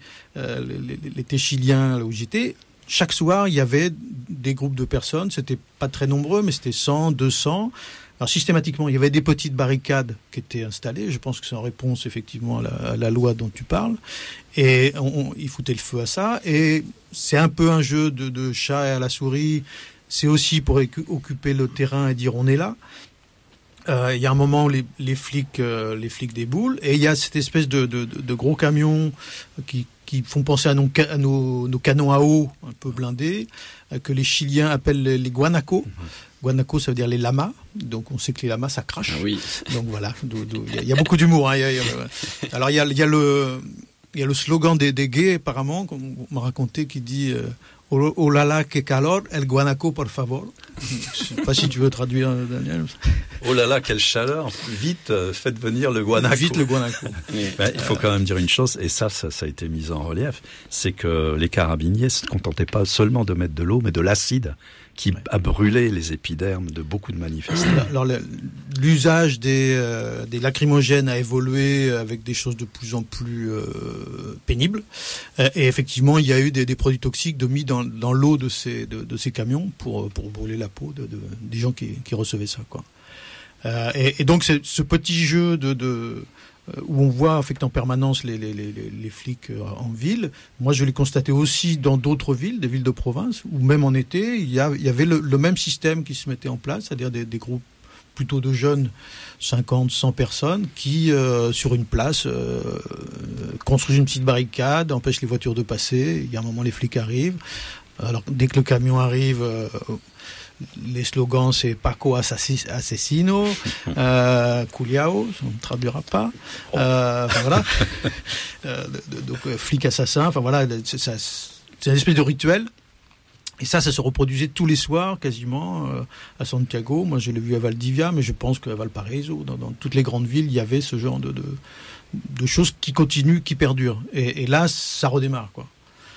l'été chilien là où j'étais, chaque soir il y avait des groupes de personnes. C'était pas très nombreux, mais c'était 100, 200. Alors systématiquement, il y avait des petites barricades qui étaient installées. Je pense que c'est en réponse effectivement à la loi dont tu parles. Et ils foutaient le feu à ça. Et c'est un peu un jeu de chat et à la souris. C'est aussi pour occuper le terrain et dire on est là. Il y a un moment où les flics déboulent. Et il y a cette espèce de gros camions qui font penser à nos canons à eau un peu blindés, que les Chiliens appellent les guanacos. Guanaco, ça veut dire les lamas. Donc, on sait que les lamas, ça crache. Ah oui. Donc, voilà. Il y a beaucoup d'humour. Hein. Alors, il y a le slogan des gays, apparemment, qu'on m'a raconté, qui dit oh là là, que calor, el guanaco, por favor. Je sais pas si tu veux traduire, Daniel. Oh là là, quelle chaleur. Vite, faites venir le guanaco. Vite le guanaco. Il faut quand même dire une chose, et ça a été mis en relief, c'est que les carabiniers ne se contentaient pas seulement de mettre de l'eau, mais de l'acide, qui a brûlé les épidermes de beaucoup de manifestants. Alors l'usage des lacrymogènes a évolué avec des choses de plus en plus pénibles. Et effectivement, il y a eu des produits toxiques mis dans l'eau de ces camions pour brûler la peau des gens qui recevaient ça, quoi. Et donc c'est ce petit jeu où on voit en fait en permanence les flics en ville. Moi, je l'ai constaté aussi dans d'autres villes, des villes de province, où même en été, il y avait le même système qui se mettait en place, c'est-à-dire des groupes plutôt de jeunes, 50, 100 personnes, qui, sur une place, construisent une petite barricade, empêchent les voitures de passer. Il y a un moment, les flics arrivent. Alors, dès que le camion arrive... les slogans, c'est Paco Asesino, Culiao, on ne traduira pas. Enfin voilà. Donc flic assassin. Enfin voilà, c'est une espèce de rituel. Et ça se reproduisait tous les soirs, quasiment, à Santiago. Moi, je l'ai vu à Valdivia, mais je pense qu'à Valparaiso, dans toutes les grandes villes, il y avait ce genre de choses qui continuent, qui perdurent. Et là, ça redémarre, quoi.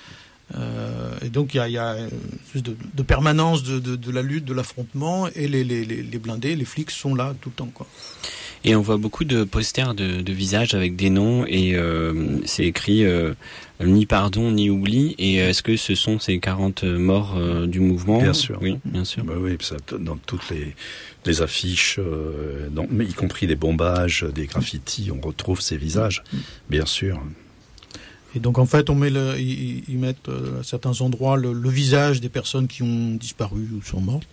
Et donc il y a une espèce de permanence de la lutte, de l'affrontement, et les blindés, les flics sont là tout le temps, quoi. Et on voit beaucoup de posters de visages avec des noms, et c'est écrit ni pardon ni oubli. Et est-ce que ce sont ces 40 morts du mouvement? Bien sûr. Oui, bien sûr. Bah oui, ça, dans toutes les affiches, mais y compris des bombages, des graffitis, on retrouve ces visages, bien sûr. Et donc en fait, ils mettent à certains endroits le visage des personnes qui ont disparu ou sont mortes,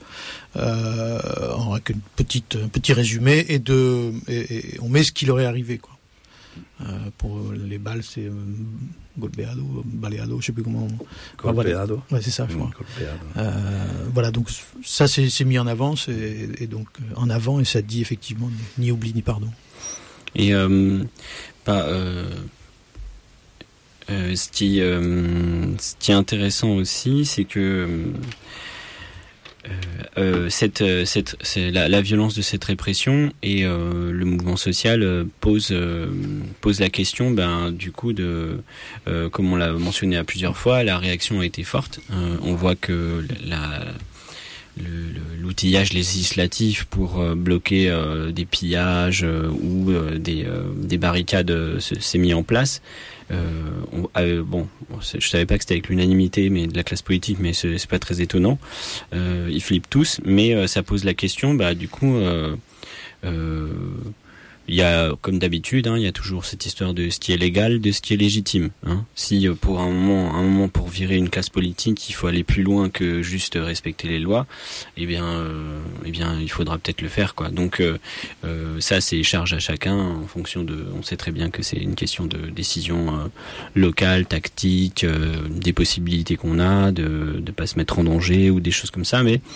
avec un petit résumé, et on met ce qui leur est arrivé, quoi. Pour les balles, c'est golpeado, baleado, je sais plus comment. Golpeado. Ouais, c'est ça, je crois. Voilà, donc ça c'est mis en avant, et donc en avant, et ça dit effectivement ni oubli ni pardon. Et ce qui est intéressant aussi, c'est que la violence de cette répression et le mouvement social pose la question, du coup comme on l'a mentionné à plusieurs fois, la réaction a été forte. On voit que l'outillage législatif pour bloquer des pillages ou des barricades s'est mis en place. Je savais pas que c'était avec l'unanimité mais de la classe politique, mais c'est pas très étonnant. Ils flippent tous, mais ça pose la question, du coup il y a, comme d'habitude, il y a toujours cette histoire de ce qui est légal, de ce qui est légitime. Si pour un moment, pour virer une classe politique, il faut aller plus loin que juste respecter les lois, eh bien, il faudra peut-être le faire, quoi. Donc, ça, c'est charge à chacun en fonction on sait très bien que c'est une question de décision locale, tactique, des possibilités qu'on a, de pas se mettre en danger ou des choses comme ça, mais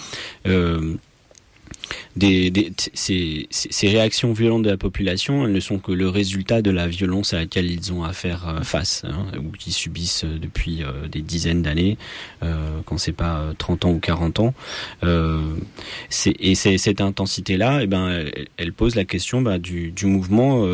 ces réactions violentes de la population, elles ne sont que le résultat de la violence à laquelle ils ont à faire face, ou qu'ils subissent depuis des dizaines d'années, quand c'est pas 30 ans ou 40 ans. Cette intensité-là, elle pose la question du mouvement,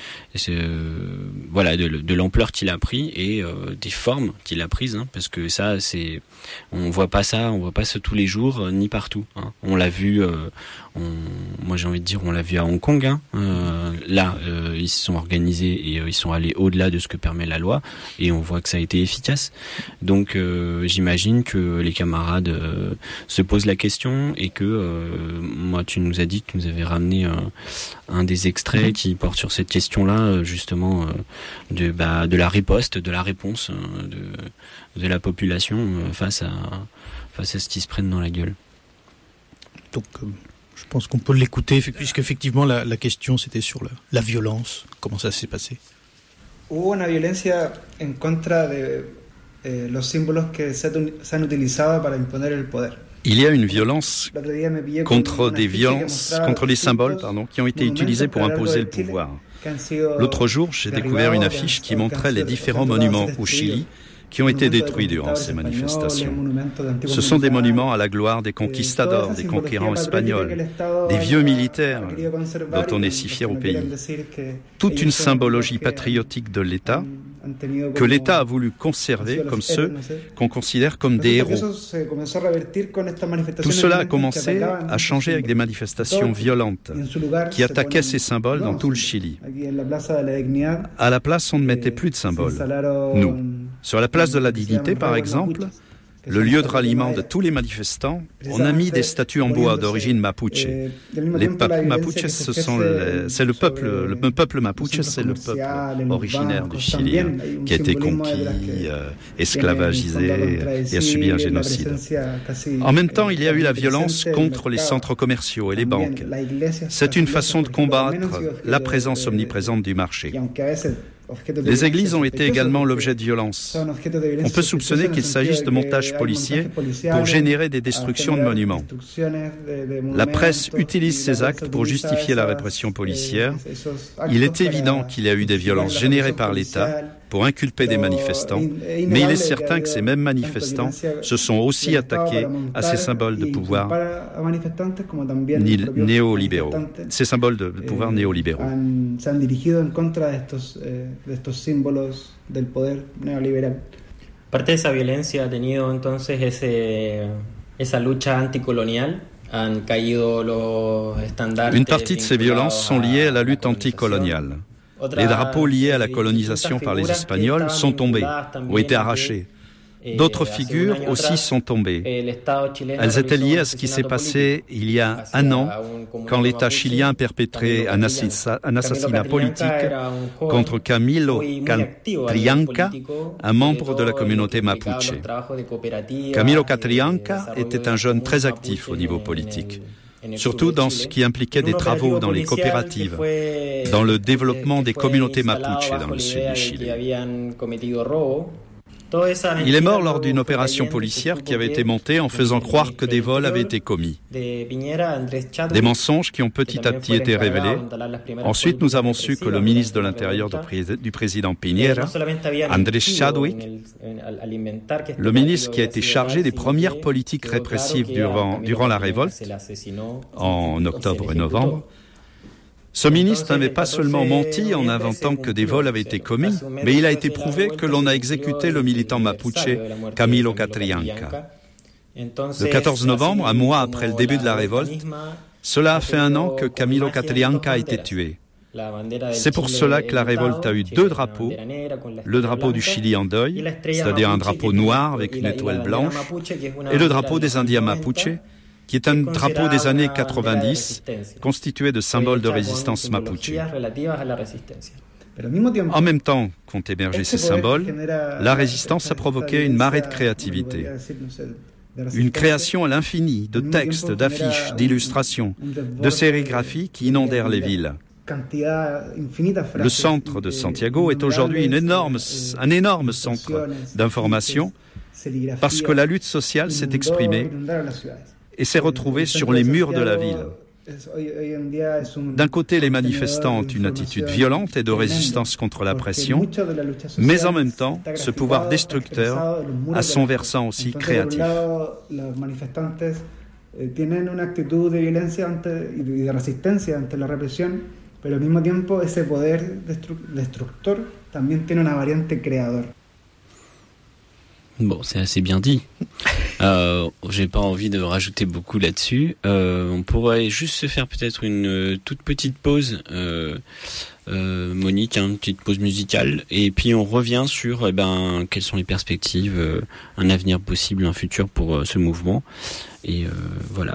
de l'ampleur qu'il a pris et des formes qu'il a prises, parce que ça, on voit pas ça tous les jours ni partout. On l'a vu. Moi j'ai envie de dire, on l'a vu à Hong Kong. Là, ils se sont organisés et ils sont allés au-delà de ce que permet la loi, et on voit que ça a été efficace. Donc j'imagine que les camarades se posent la question, et que moi tu nous as dit que tu nous avais ramené un des extraits qui porte sur cette question-là, justement de la riposte, de la réponse de la population face à ce qui se prennent dans la gueule. Donc je pense qu'on peut l'écouter, puisqu'effectivement la question c'était sur la violence. Comment ça s'est passé? Hubo una violencia en contra de los símbolos que se han utilizado para imponer el poder. Il y a une violence contre les symboles, qui ont été utilisés pour imposer le pouvoir. L'autre jour, j'ai découvert une affiche qui montrait les différents monuments au Chili qui ont été détruits durant ces manifestations. Ce sont des monuments à la gloire des conquistadors, des conquérants espagnols, des vieux militaires dont on est si fier au pays. Toute une symbologie patriotique de l'État que l'État a voulu conserver comme ceux qu'on considère comme des héros. Tout cela a commencé à changer avec des manifestations violentes qui attaquaient ces symboles dans tout le Chili. À la place, on ne mettait plus de symboles. Nous. Sur la place de la Dignité, par exemple, le lieu de ralliement de tous les manifestants, on a mis des statues en bois d'origine mapuche. Les mapuches, c'est le peuple mapuche, c'est le peuple originaire du Chili, qui a été conquis, esclavagisé et a subi un génocide. En même temps, il y a eu la violence contre les centres commerciaux et les banques. C'est une façon de combattre la présence omniprésente du marché. Les églises ont été également l'objet de violences. On peut soupçonner qu'il s'agisse de montages policiers pour générer des destructions de monuments. La presse utilise ces actes pour justifier la répression policière. Il est évident qu'il y a eu des violences générées par l'État pour inculper des manifestants, mais il est certain que ces mêmes manifestants se sont aussi attaqués à ces symboles de pouvoir néolibéraux. Ces symboles de pouvoir néolibéraux. Parte de esa violencia ha tenido entonces esa lucha anticolonial. Une partie de ces violences sont liées à la lutte anticoloniale. Les drapeaux liés à la colonisation par les Espagnols sont tombés, ou été arrachés. D'autres figures aussi sont tombées. Elles étaient liées à ce qui s'est passé il y a un an, quand l'État chilien a perpétré un assassinat politique contre Camilo Catrillanca, un membre de la communauté mapuche. Camilo Catrillanca était un jeune très actif au niveau politique, surtout dans ce qui impliquait des travaux dans les coopératives, dans le développement des communautés mapuches dans le sud du Chili. Il est mort lors d'une opération policière qui avait été montée en faisant croire que des vols avaient été commis. Des mensonges qui ont petit à petit été révélés. Ensuite, nous avons su que le ministre de l'Intérieur du président Piñera, Andrés Chadwick, le ministre qui a été chargé des premières politiques répressives durant la révolte, en octobre et novembre, ce ministre n'avait pas seulement menti en inventant que des vols avaient été commis, mais il a été prouvé que l'on a exécuté le militant mapuche Camilo Catrillanca. Le 14 novembre, un mois après le début de la révolte, cela a fait 1 an que Camilo Catrillanca a été tué. C'est pour cela que la révolte a eu 2 drapeaux, le drapeau du Chili en deuil, c'est-à-dire un drapeau noir avec une étoile blanche, et le drapeau des Indiens mapuche, qui est un drapeau des années 90, constitué de symboles de résistance mapuche. En même temps qu'ont émergé ces symboles, la résistance a provoqué une marée de créativité. Une création à l'infini de textes, d'affiches, d'illustrations, de sérigraphies qui inondèrent les villes. Le centre de Santiago est aujourd'hui un énorme centre d'information parce que la lutte sociale s'est exprimée et s'est retrouvée sur les murs de la ville. D'un côté, les manifestants ont une attitude violente et de résistance contre la pression, mais en même temps, ce pouvoir destructeur a son versant aussi créatif. Tienen una actitud de violencia y de resistencia ante la represión, pero al mismo tiempo ese poder destructor también tiene una variante creador. Bon, c'est assez bien dit. J'ai pas envie de rajouter beaucoup là-dessus. On pourrait juste se faire peut-être une toute petite pause, Monique, une petite pause musicale, et puis on revient sur quelles sont les perspectives, un avenir possible, un futur pour ce mouvement. Et voilà.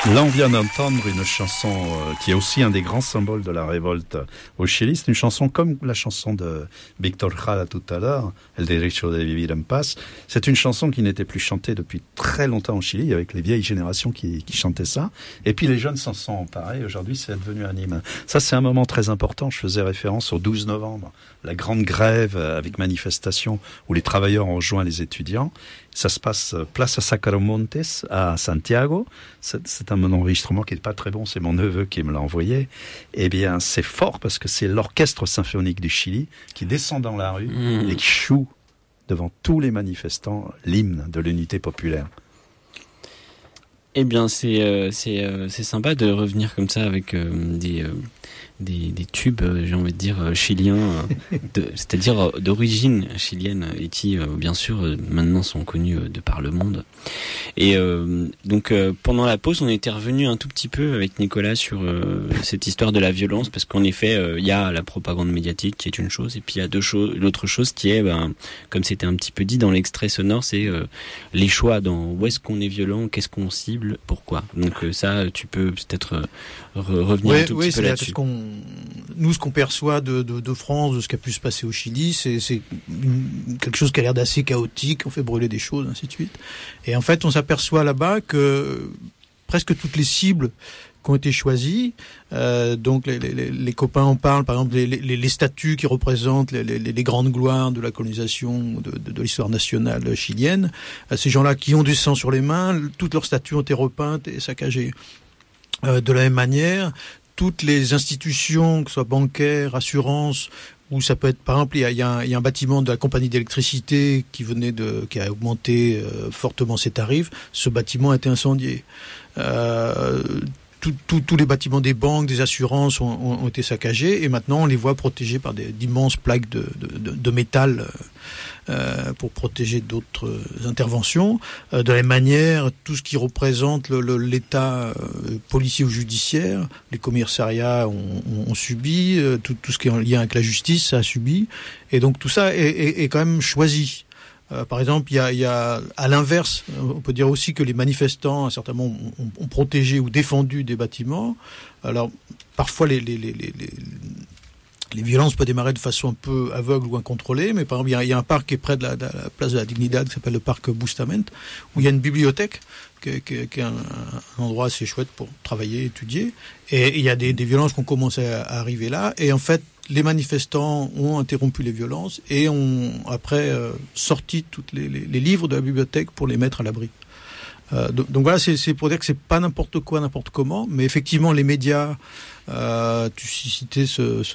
Là, on vient d'entendre une chanson qui est aussi un des grands symboles de la révolte au Chili. C'est une chanson comme la chanson de Víctor Jara tout à l'heure, El Derecho de Vivir en Paz. C'est une chanson qui n'était plus chantée depuis très longtemps au Chili, avec les vieilles générations qui chantaient ça. Et puis les jeunes s'en sont emparés. Aujourd'hui, c'est devenu un hymne. Ça, c'est un moment très important. Je faisais référence au 12 novembre, la grande grève avec manifestation où les travailleurs ont rejoint les étudiants. Ça se passe place à Sacaramontes, à Santiago. C'est un enregistrement qui n'est pas très bon, c'est mon neveu qui me l'a envoyé. Eh bien, c'est fort parce que c'est l'orchestre symphonique du Chili qui descend dans la rue et qui choue devant tous les manifestants l'hymne de l'unité populaire. Eh bien, c'est sympa de revenir comme ça avec des tubes, j'ai envie de dire, chiliens, c'est-à-dire d'origine chilienne et qui, bien sûr, maintenant sont connus de par le monde. Et donc, pendant la pause, on était revenu un tout petit peu avec Nicolas sur cette histoire de la violence, parce qu'en effet, il y a la propagande médiatique qui est une chose, et puis il y a l'autre chose qui est, comme c'était un petit peu dit dans l'extrait sonore, c'est les choix dans où est-ce qu'on est violent, qu'est-ce qu'on cible, pourquoi. Donc ça, tu peux peut-être revenir un tout petit peu là-dessus. Nous, ce qu'on perçoit de France, de ce qui a pu se passer au Chili, c'est quelque chose qui a l'air d'assez chaotique, on fait brûler des choses, ainsi de suite. Et en fait, on s'aperçoit là-bas que presque toutes les cibles qui ont été choisies, donc les copains en parlent, par exemple les statues qui représentent les grandes gloires de la colonisation, de l'histoire nationale chilienne, ces gens-là qui ont du sang sur les mains, toutes leurs statues ont été repeintes et saccagées. De la même manière, toutes les institutions, que ce soit bancaires, assurances, ou ça peut être, par exemple, il y a un bâtiment de la compagnie d'électricité qui a augmenté fortement ses tarifs. Ce bâtiment a été incendié. Tous les bâtiments des banques, des assurances ont été saccagés et maintenant on les voit protégés par d'immenses plaques de métal pour protéger d'autres interventions. De la même manière, tout ce qui représente l'état policier ou judiciaire, les commissariats ont subi, tout ce qui est en lien avec la justice, ça a subi. Et donc tout ça est quand même choisi. Par exemple, il y a à l'inverse, on peut dire aussi que les manifestants certainement ont protégé ou défendu des bâtiments. Alors parfois les violences peuvent démarrer de façon un peu aveugle ou incontrôlée, mais par exemple il y a un parc qui est près de la place de la Dignidad qui s'appelle le parc Bustamante, où il y a une bibliothèque qui est un endroit assez chouette pour travailler, étudier, et il y a des violences qui ont commencé à arriver là, et en fait les manifestants ont interrompu les violences et ont après sorti tous les livres de la bibliothèque pour les mettre à l'abri. Donc voilà, c'est pour dire que c'est pas n'importe quoi, n'importe comment, mais effectivement les médias, tu citais ce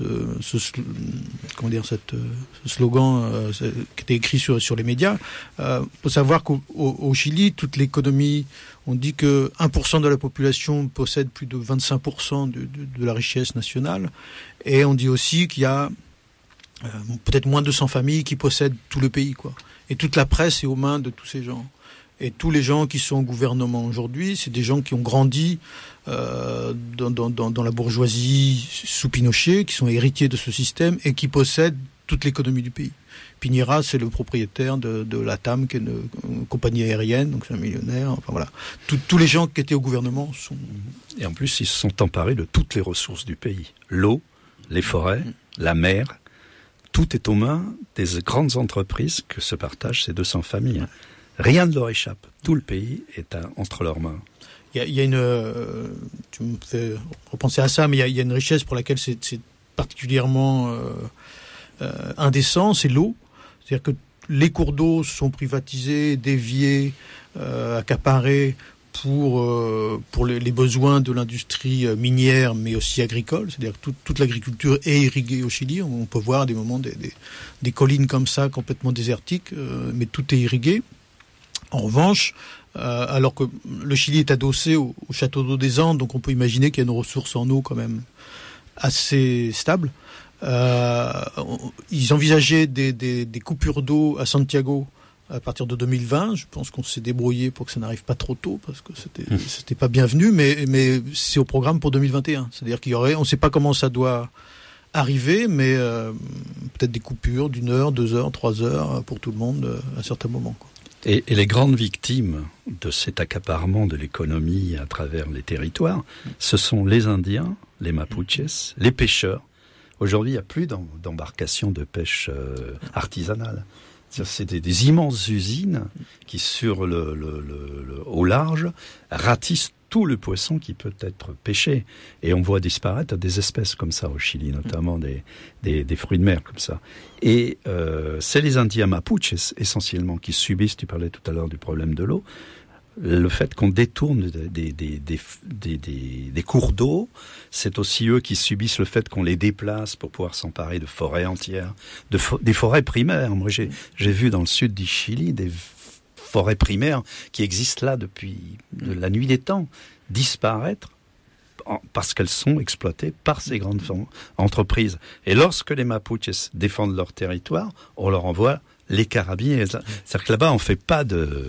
slogan qui était écrit sur les médias. Faut savoir qu'au Chili, toute l'économie, on dit que 1% de la population possède plus de 25% de la richesse nationale, et on dit aussi qu'il y a peut-être moins de 200 familles qui possèdent tout le pays, quoi. Et toute la presse est aux mains de tous ces gens. Et tous les gens qui sont au gouvernement aujourd'hui, c'est des gens qui ont grandi dans la bourgeoisie sous Pinochet, qui sont héritiers de ce système et qui possèdent toute l'économie du pays. Piñera, c'est le propriétaire de LATAM, qui est une compagnie aérienne, donc c'est un millionnaire. Enfin voilà, tous les gens qui étaient au gouvernement sont... Et en plus, ils se sont emparés de toutes les ressources du pays. L'eau, les forêts, la mer, tout est aux mains des grandes entreprises que se partagent ces 200 familles. Rien ne leur échappe. Tout le pays est entre leurs mains. Il y a une... tu me fais repenser à ça, mais il y a une richesse pour laquelle c'est particulièrement indécent, c'est l'eau. C'est-à-dire que les cours d'eau sont privatisés, déviés, accaparés pour les besoins de l'industrie minière, mais aussi agricole. C'est-à-dire que toute l'agriculture est irriguée au Chili. On peut voir à des moments des collines comme ça, complètement désertiques, mais tout est irrigué. En revanche, alors que le Chili est adossé au château d'eau des Andes, donc on peut imaginer qu'il y a une ressource en eau quand même assez stable. Ils envisageaient des coupures d'eau à Santiago à partir de 2020. Je pense qu'on s'est débrouillé pour que ça n'arrive pas trop tôt, parce que c'était pas bienvenu, mais c'est au programme pour 2021. C'est-à-dire qu'il y aurait, on ne sait pas comment ça doit arriver, mais peut-être des coupures d'1 heure, 2 heures, 3 heures pour tout le monde à certains moments, quoi. Et les grandes victimes de cet accaparement de l'économie à travers les territoires, ce sont les Indiens, les Mapuches, les pêcheurs. Aujourd'hui, il n'y a plus d'embarcations de pêche artisanale. C'est des immenses usines qui, au large, ratissent tout le poisson qui peut être pêché. Et on voit disparaître des espèces comme ça au Chili, notamment des fruits de mer comme ça. Et c'est les Indiens Mapuches, essentiellement, qui subissent, tu parlais tout à l'heure du problème de l'eau, le fait qu'on détourne des cours d'eau, c'est aussi eux qui subissent le fait qu'on les déplace pour pouvoir s'emparer de forêts entières, des forêts primaires. Moi, j'ai vu dans le sud du Chili des forêts primaires qui existent là depuis la nuit des temps disparaître parce qu'elles sont exploitées par ces grandes entreprises. Et lorsque les Mapuches défendent leur territoire, on leur envoie les carabiniers. C'est-à-dire que là-bas, on fait pas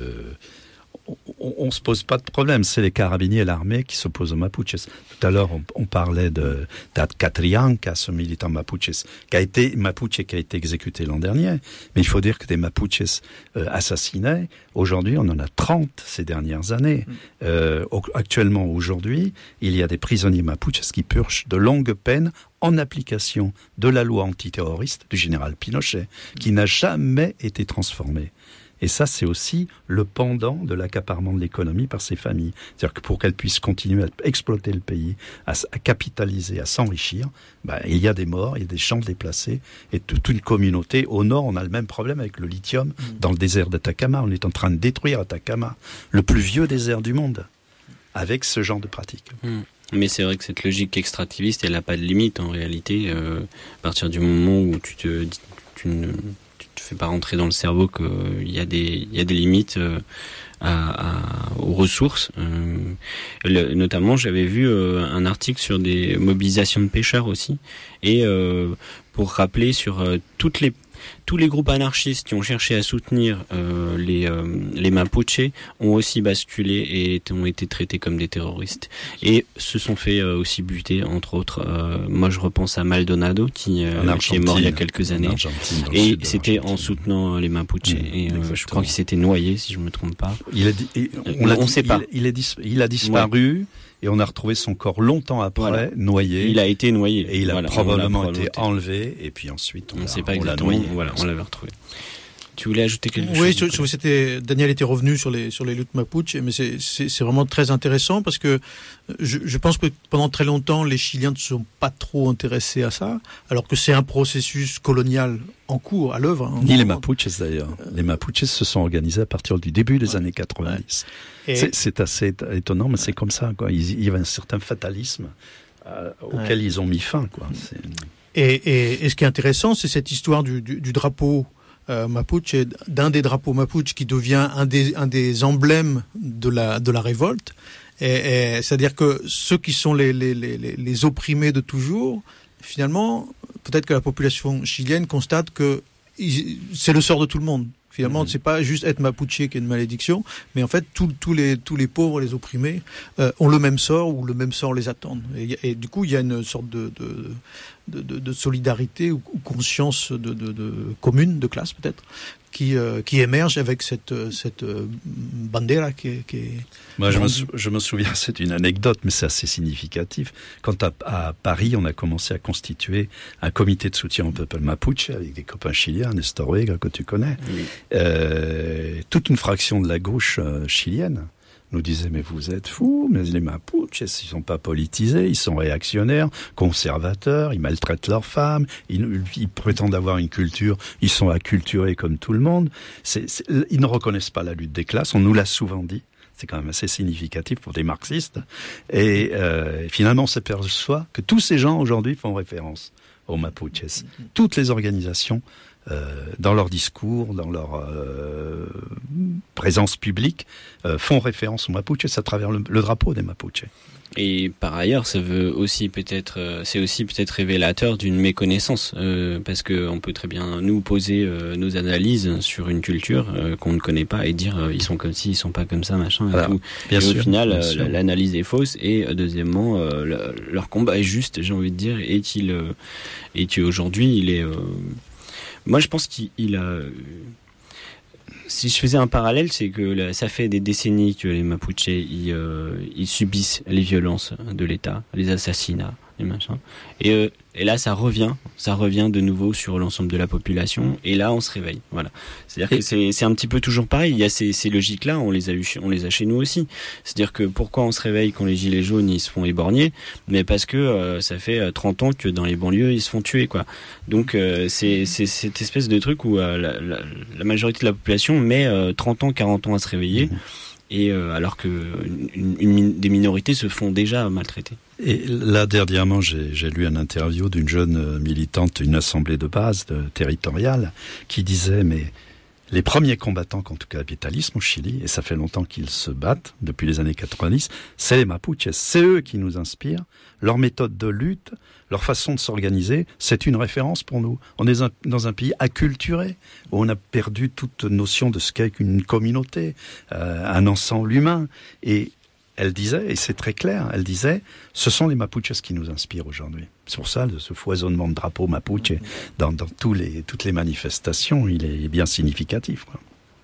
on se pose pas de problème. C'est les carabiniers et l'armée qui s'opposent aux Mapuches. Tout à l'heure, on parlait de Catrianca, ce militant Mapuche qui a été exécuté l'an dernier. Mais il faut dire que des Mapuches assassinés, aujourd'hui, on en a 30 ces dernières années. Actuellement, aujourd'hui, il y a des prisonniers Mapuches qui purgent de longues peines en application de la loi antiterroriste du général Pinochet, qui n'a jamais été transformée. Et ça, c'est aussi le pendant de l'accaparement de l'économie par ces familles. C'est-à-dire que pour qu'elles puissent continuer à exploiter le pays, à capitaliser, à s'enrichir, il y a des morts, il y a des champs déplacés, et toute une communauté. Au nord, on a le même problème avec le lithium dans le désert d'Atacama. On est en train de détruire Atacama, le plus vieux désert du monde, avec ce genre de pratiques. Mais c'est vrai que cette logique extractiviste, elle n'a pas de limite en réalité. À partir du moment où tu ne fais pas rentrer dans le cerveau qu'il y a des limites aux ressources. Notamment, j'avais vu un article sur des mobilisations de pêcheurs aussi, et pour rappeler sur tous les groupes anarchistes qui ont cherché à soutenir les Mapuches ont aussi basculé et ont été traités comme des terroristes et se sont fait aussi buter, entre autres. Moi, je repense à Maldonado qui est mort il y a quelques années, et c'était en soutenant les Mapuches. Et je crois qu'il s'était noyé, si je me trompe pas. On sait pas. Il a disparu. Ouais. Et on a retrouvé son corps longtemps après, noyé. Il a été noyé. Et il a probablement été enlevé. Et puis ensuite, on sait pas exactement. On l'avait retrouvé. Tu voulais ajouter quelque chose? Oui, Daniel était revenu sur les luttes Mapuche, mais c'est vraiment très intéressant parce que je pense que pendant très longtemps, les Chiliens ne se sont pas trop intéressés à ça, alors que c'est un processus colonial en cours, à l'œuvre. Ni les Mapuches d'ailleurs. Les Mapuches se sont organisés à partir du début des années 90. C'est assez étonnant, mais c'est comme ça, quoi. Il y avait un certain fatalisme auquel ils ont mis fin, quoi. Et ce qui est intéressant, c'est cette histoire du drapeau Mapuche, d'un des drapeaux Mapuche qui devient un des emblèmes de la révolte. Et c'est-à-dire que ceux qui sont les opprimés de toujours, finalement, peut-être que la population chilienne constate que c'est le sort de tout le monde. Finalement, c'est pas juste être Mapuche qui est une malédiction, mais en fait, tous les pauvres, les opprimés, ont le même sort ou le même sort les attend. Et du coup, il y a une sorte de solidarité ou conscience de commune, de classe peut-être, qui émerge avec cette bandera qui est... Moi, je me souviens, c'est une anecdote, mais c'est assez significatif. Quand à Paris, on a commencé à constituer un comité de soutien au peuple mapuche avec des copains chiliens, Nestor Vega, que tu connais, toute une fraction de la gauche chilienne nous disait, mais vous êtes fous, mais les Mapuches, ils sont pas politisés, ils sont réactionnaires, conservateurs, ils maltraitent leurs femmes, ils prétendent avoir une culture, ils sont acculturés comme tout le monde. Ils ne reconnaissent pas la lutte des classes, on nous l'a souvent dit. C'est quand même assez significatif pour des marxistes. Et finalement, on s'aperçoit que tous ces gens aujourd'hui font référence aux Mapuches. Toutes les organisations, dans leur discours, dans leur présence publique, font référence aux Mapuches à travers le drapeau des Mapuches. Et par ailleurs, c'est aussi peut-être révélateur d'une méconnaissance, parce que on peut très bien nous poser nos analyses sur une culture qu'on ne connaît pas et dire ils sont comme ci, ils sont pas comme ça, machin. Alors, et tout. Et au final, l'analyse est fausse. Et deuxièmement, leur combat est juste, j'ai envie de dire, et qu'aujourd'hui il est. Moi, je pense qu'il a. si je faisais un parallèle, c'est que ça fait des décennies que les Mapuches ils subissent les violences de l'État, les assassinats, les machins. Et là, ça revient de nouveau sur l'ensemble de la population. Et là, on se réveille. Voilà. C'est-à-dire que c'est un petit peu toujours pareil. Il y a ces logiques-là, on les a chez nous aussi. C'est-à-dire que pourquoi on se réveille quand les gilets jaunes ils se font éborgner, mais parce que ça fait 30 ans que dans les banlieues ils se font tuer, quoi. Donc c'est cette espèce de truc où la majorité de la population met 30 ans, 40 ans à se réveiller. Et alors que des minorités se font déjà maltraiter. Et là, dernièrement, j'ai lu une interview d'une jeune militante d'une assemblée de base territoriale qui disait, mais les premiers combattants contre le capitalisme au Chili, et ça fait longtemps qu'ils se battent, depuis les années 90, c'est les Mapuches. C'est eux qui nous inspirent. Leur méthode de lutte, leur façon de s'organiser, c'est une référence pour nous. On est dans un pays acculturé, où on a perdu toute notion de ce qu'est une communauté, un ensemble humain. Et elle disait, et c'est très clair, elle disait, ce sont les Mapuches qui nous inspirent aujourd'hui. C'est pour ça, ce foisonnement de drapeaux Mapuche dans toutes les manifestations, il est bien significatif, quoi.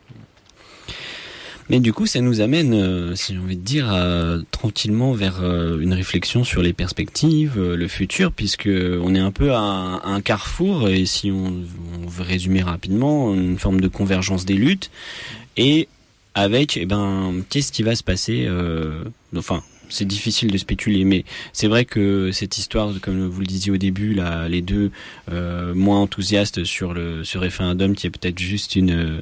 Mais du coup, ça nous amène, si j'ai envie de dire, tranquillement vers une réflexion sur les perspectives, le futur, puisque on est un peu à un carrefour, et si on veut résumer rapidement, une forme de convergence des luttes, et avec, qu'est-ce qui va se passer, c'est difficile de spéculer, mais c'est vrai que cette histoire, comme vous le disiez au début, là, les deux moins enthousiastes sur ce référendum, qui est peut-être juste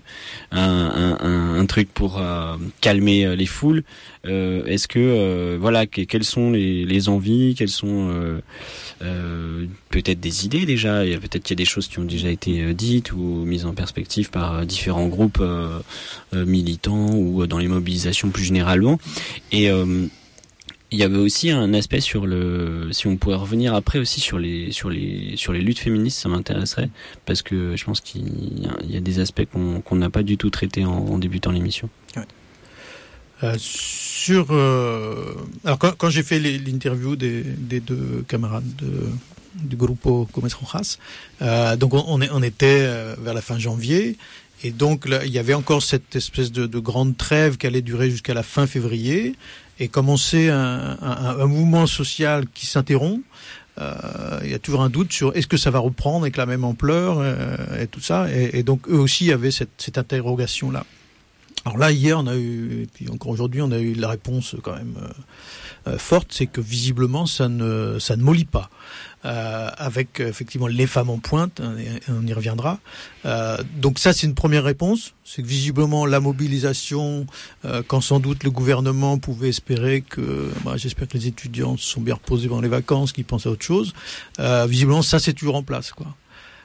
un truc pour calmer les foules. Est-ce que quelles sont les envies, quelles sont peut-être des idées déjà. Peut-être qu'il y a des choses qui ont déjà été dites ou mises en perspective par différents groupes militants ou dans les mobilisations plus généralement. Et il y avait aussi un aspect sur si on pouvait revenir après aussi sur les luttes féministes, ça m'intéresserait, parce que je pense qu'il y a des aspects qu'on n'a pas du tout traités en débutant l'émission. Ouais. Alors quand j'ai fait l'interview des deux camarades du Grupo Gómez Rojas, donc on était vers la fin janvier. Et donc là, il y avait encore cette espèce de grande trêve qui allait durer jusqu'à la fin février, et commençait un mouvement social qui s'interrompt. Il y a toujours un doute sur est-ce que ça va reprendre avec la même ampleur et tout ça. Et donc eux aussi avaient cette interrogation-là. Alors là, hier, on a eu, et puis encore aujourd'hui, on a eu la réponse quand même forte, c'est que visiblement, ça ne mollit pas. Avec effectivement les femmes en pointe, on y reviendra. Donc ça, c'est une première réponse. C'est que visiblement, la mobilisation, quand sans doute le gouvernement pouvait espérer que, j'espère que les étudiants se sont bien reposés pendant les vacances, qu'ils pensent à autre chose. Visiblement, ça, c'est toujours en place, quoi.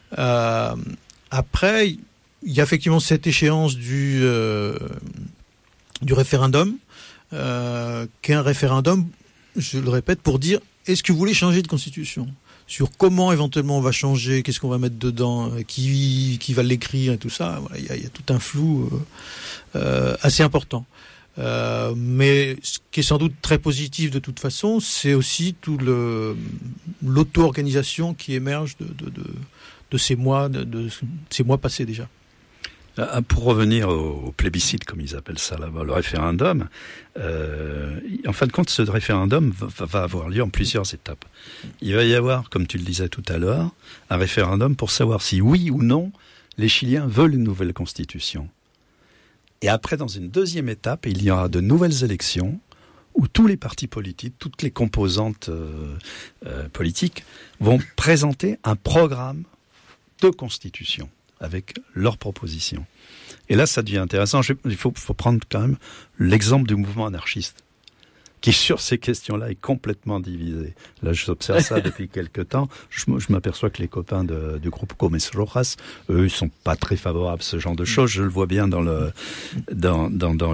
Après, il y a effectivement cette échéance du référendum, qui est un référendum, je le répète, pour dire est-ce que vous voulez changer de constitution ? Sur comment éventuellement on va changer, qu'est-ce qu'on va mettre dedans, qui va l'écrire et tout ça. Voilà, il y a tout un flou assez important. Mais ce qui est sans doute très positif de toute façon, c'est aussi tout l'auto-organisation qui émerge de ces mois, de ces mois passés déjà. Pour revenir au plébiscite, comme ils appellent ça là-bas, le référendum, en fin de compte, ce référendum va avoir lieu en plusieurs étapes. Il va y avoir, comme tu le disais tout à l'heure, un référendum pour savoir si oui ou non les Chiliens veulent une nouvelle constitution. Et après, dans une deuxième étape, il y aura de nouvelles élections où tous les partis politiques, toutes les composantes politiques vont présenter un programme de constitution avec leurs propositions. Et là, ça devient intéressant. Il faut prendre quand même l'exemple du mouvement anarchiste, qui sur ces questions-là est complètement divisé. Là, j'observe ça depuis quelque temps. Je m'aperçois que les copains du groupe Gómez Rojas, eux, ils sont pas très favorables à ce genre de choses. Je le vois bien dans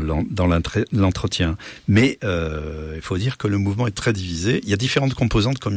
l'entretien. Mais il faut dire que le mouvement est très divisé. Il y a différentes composantes, comme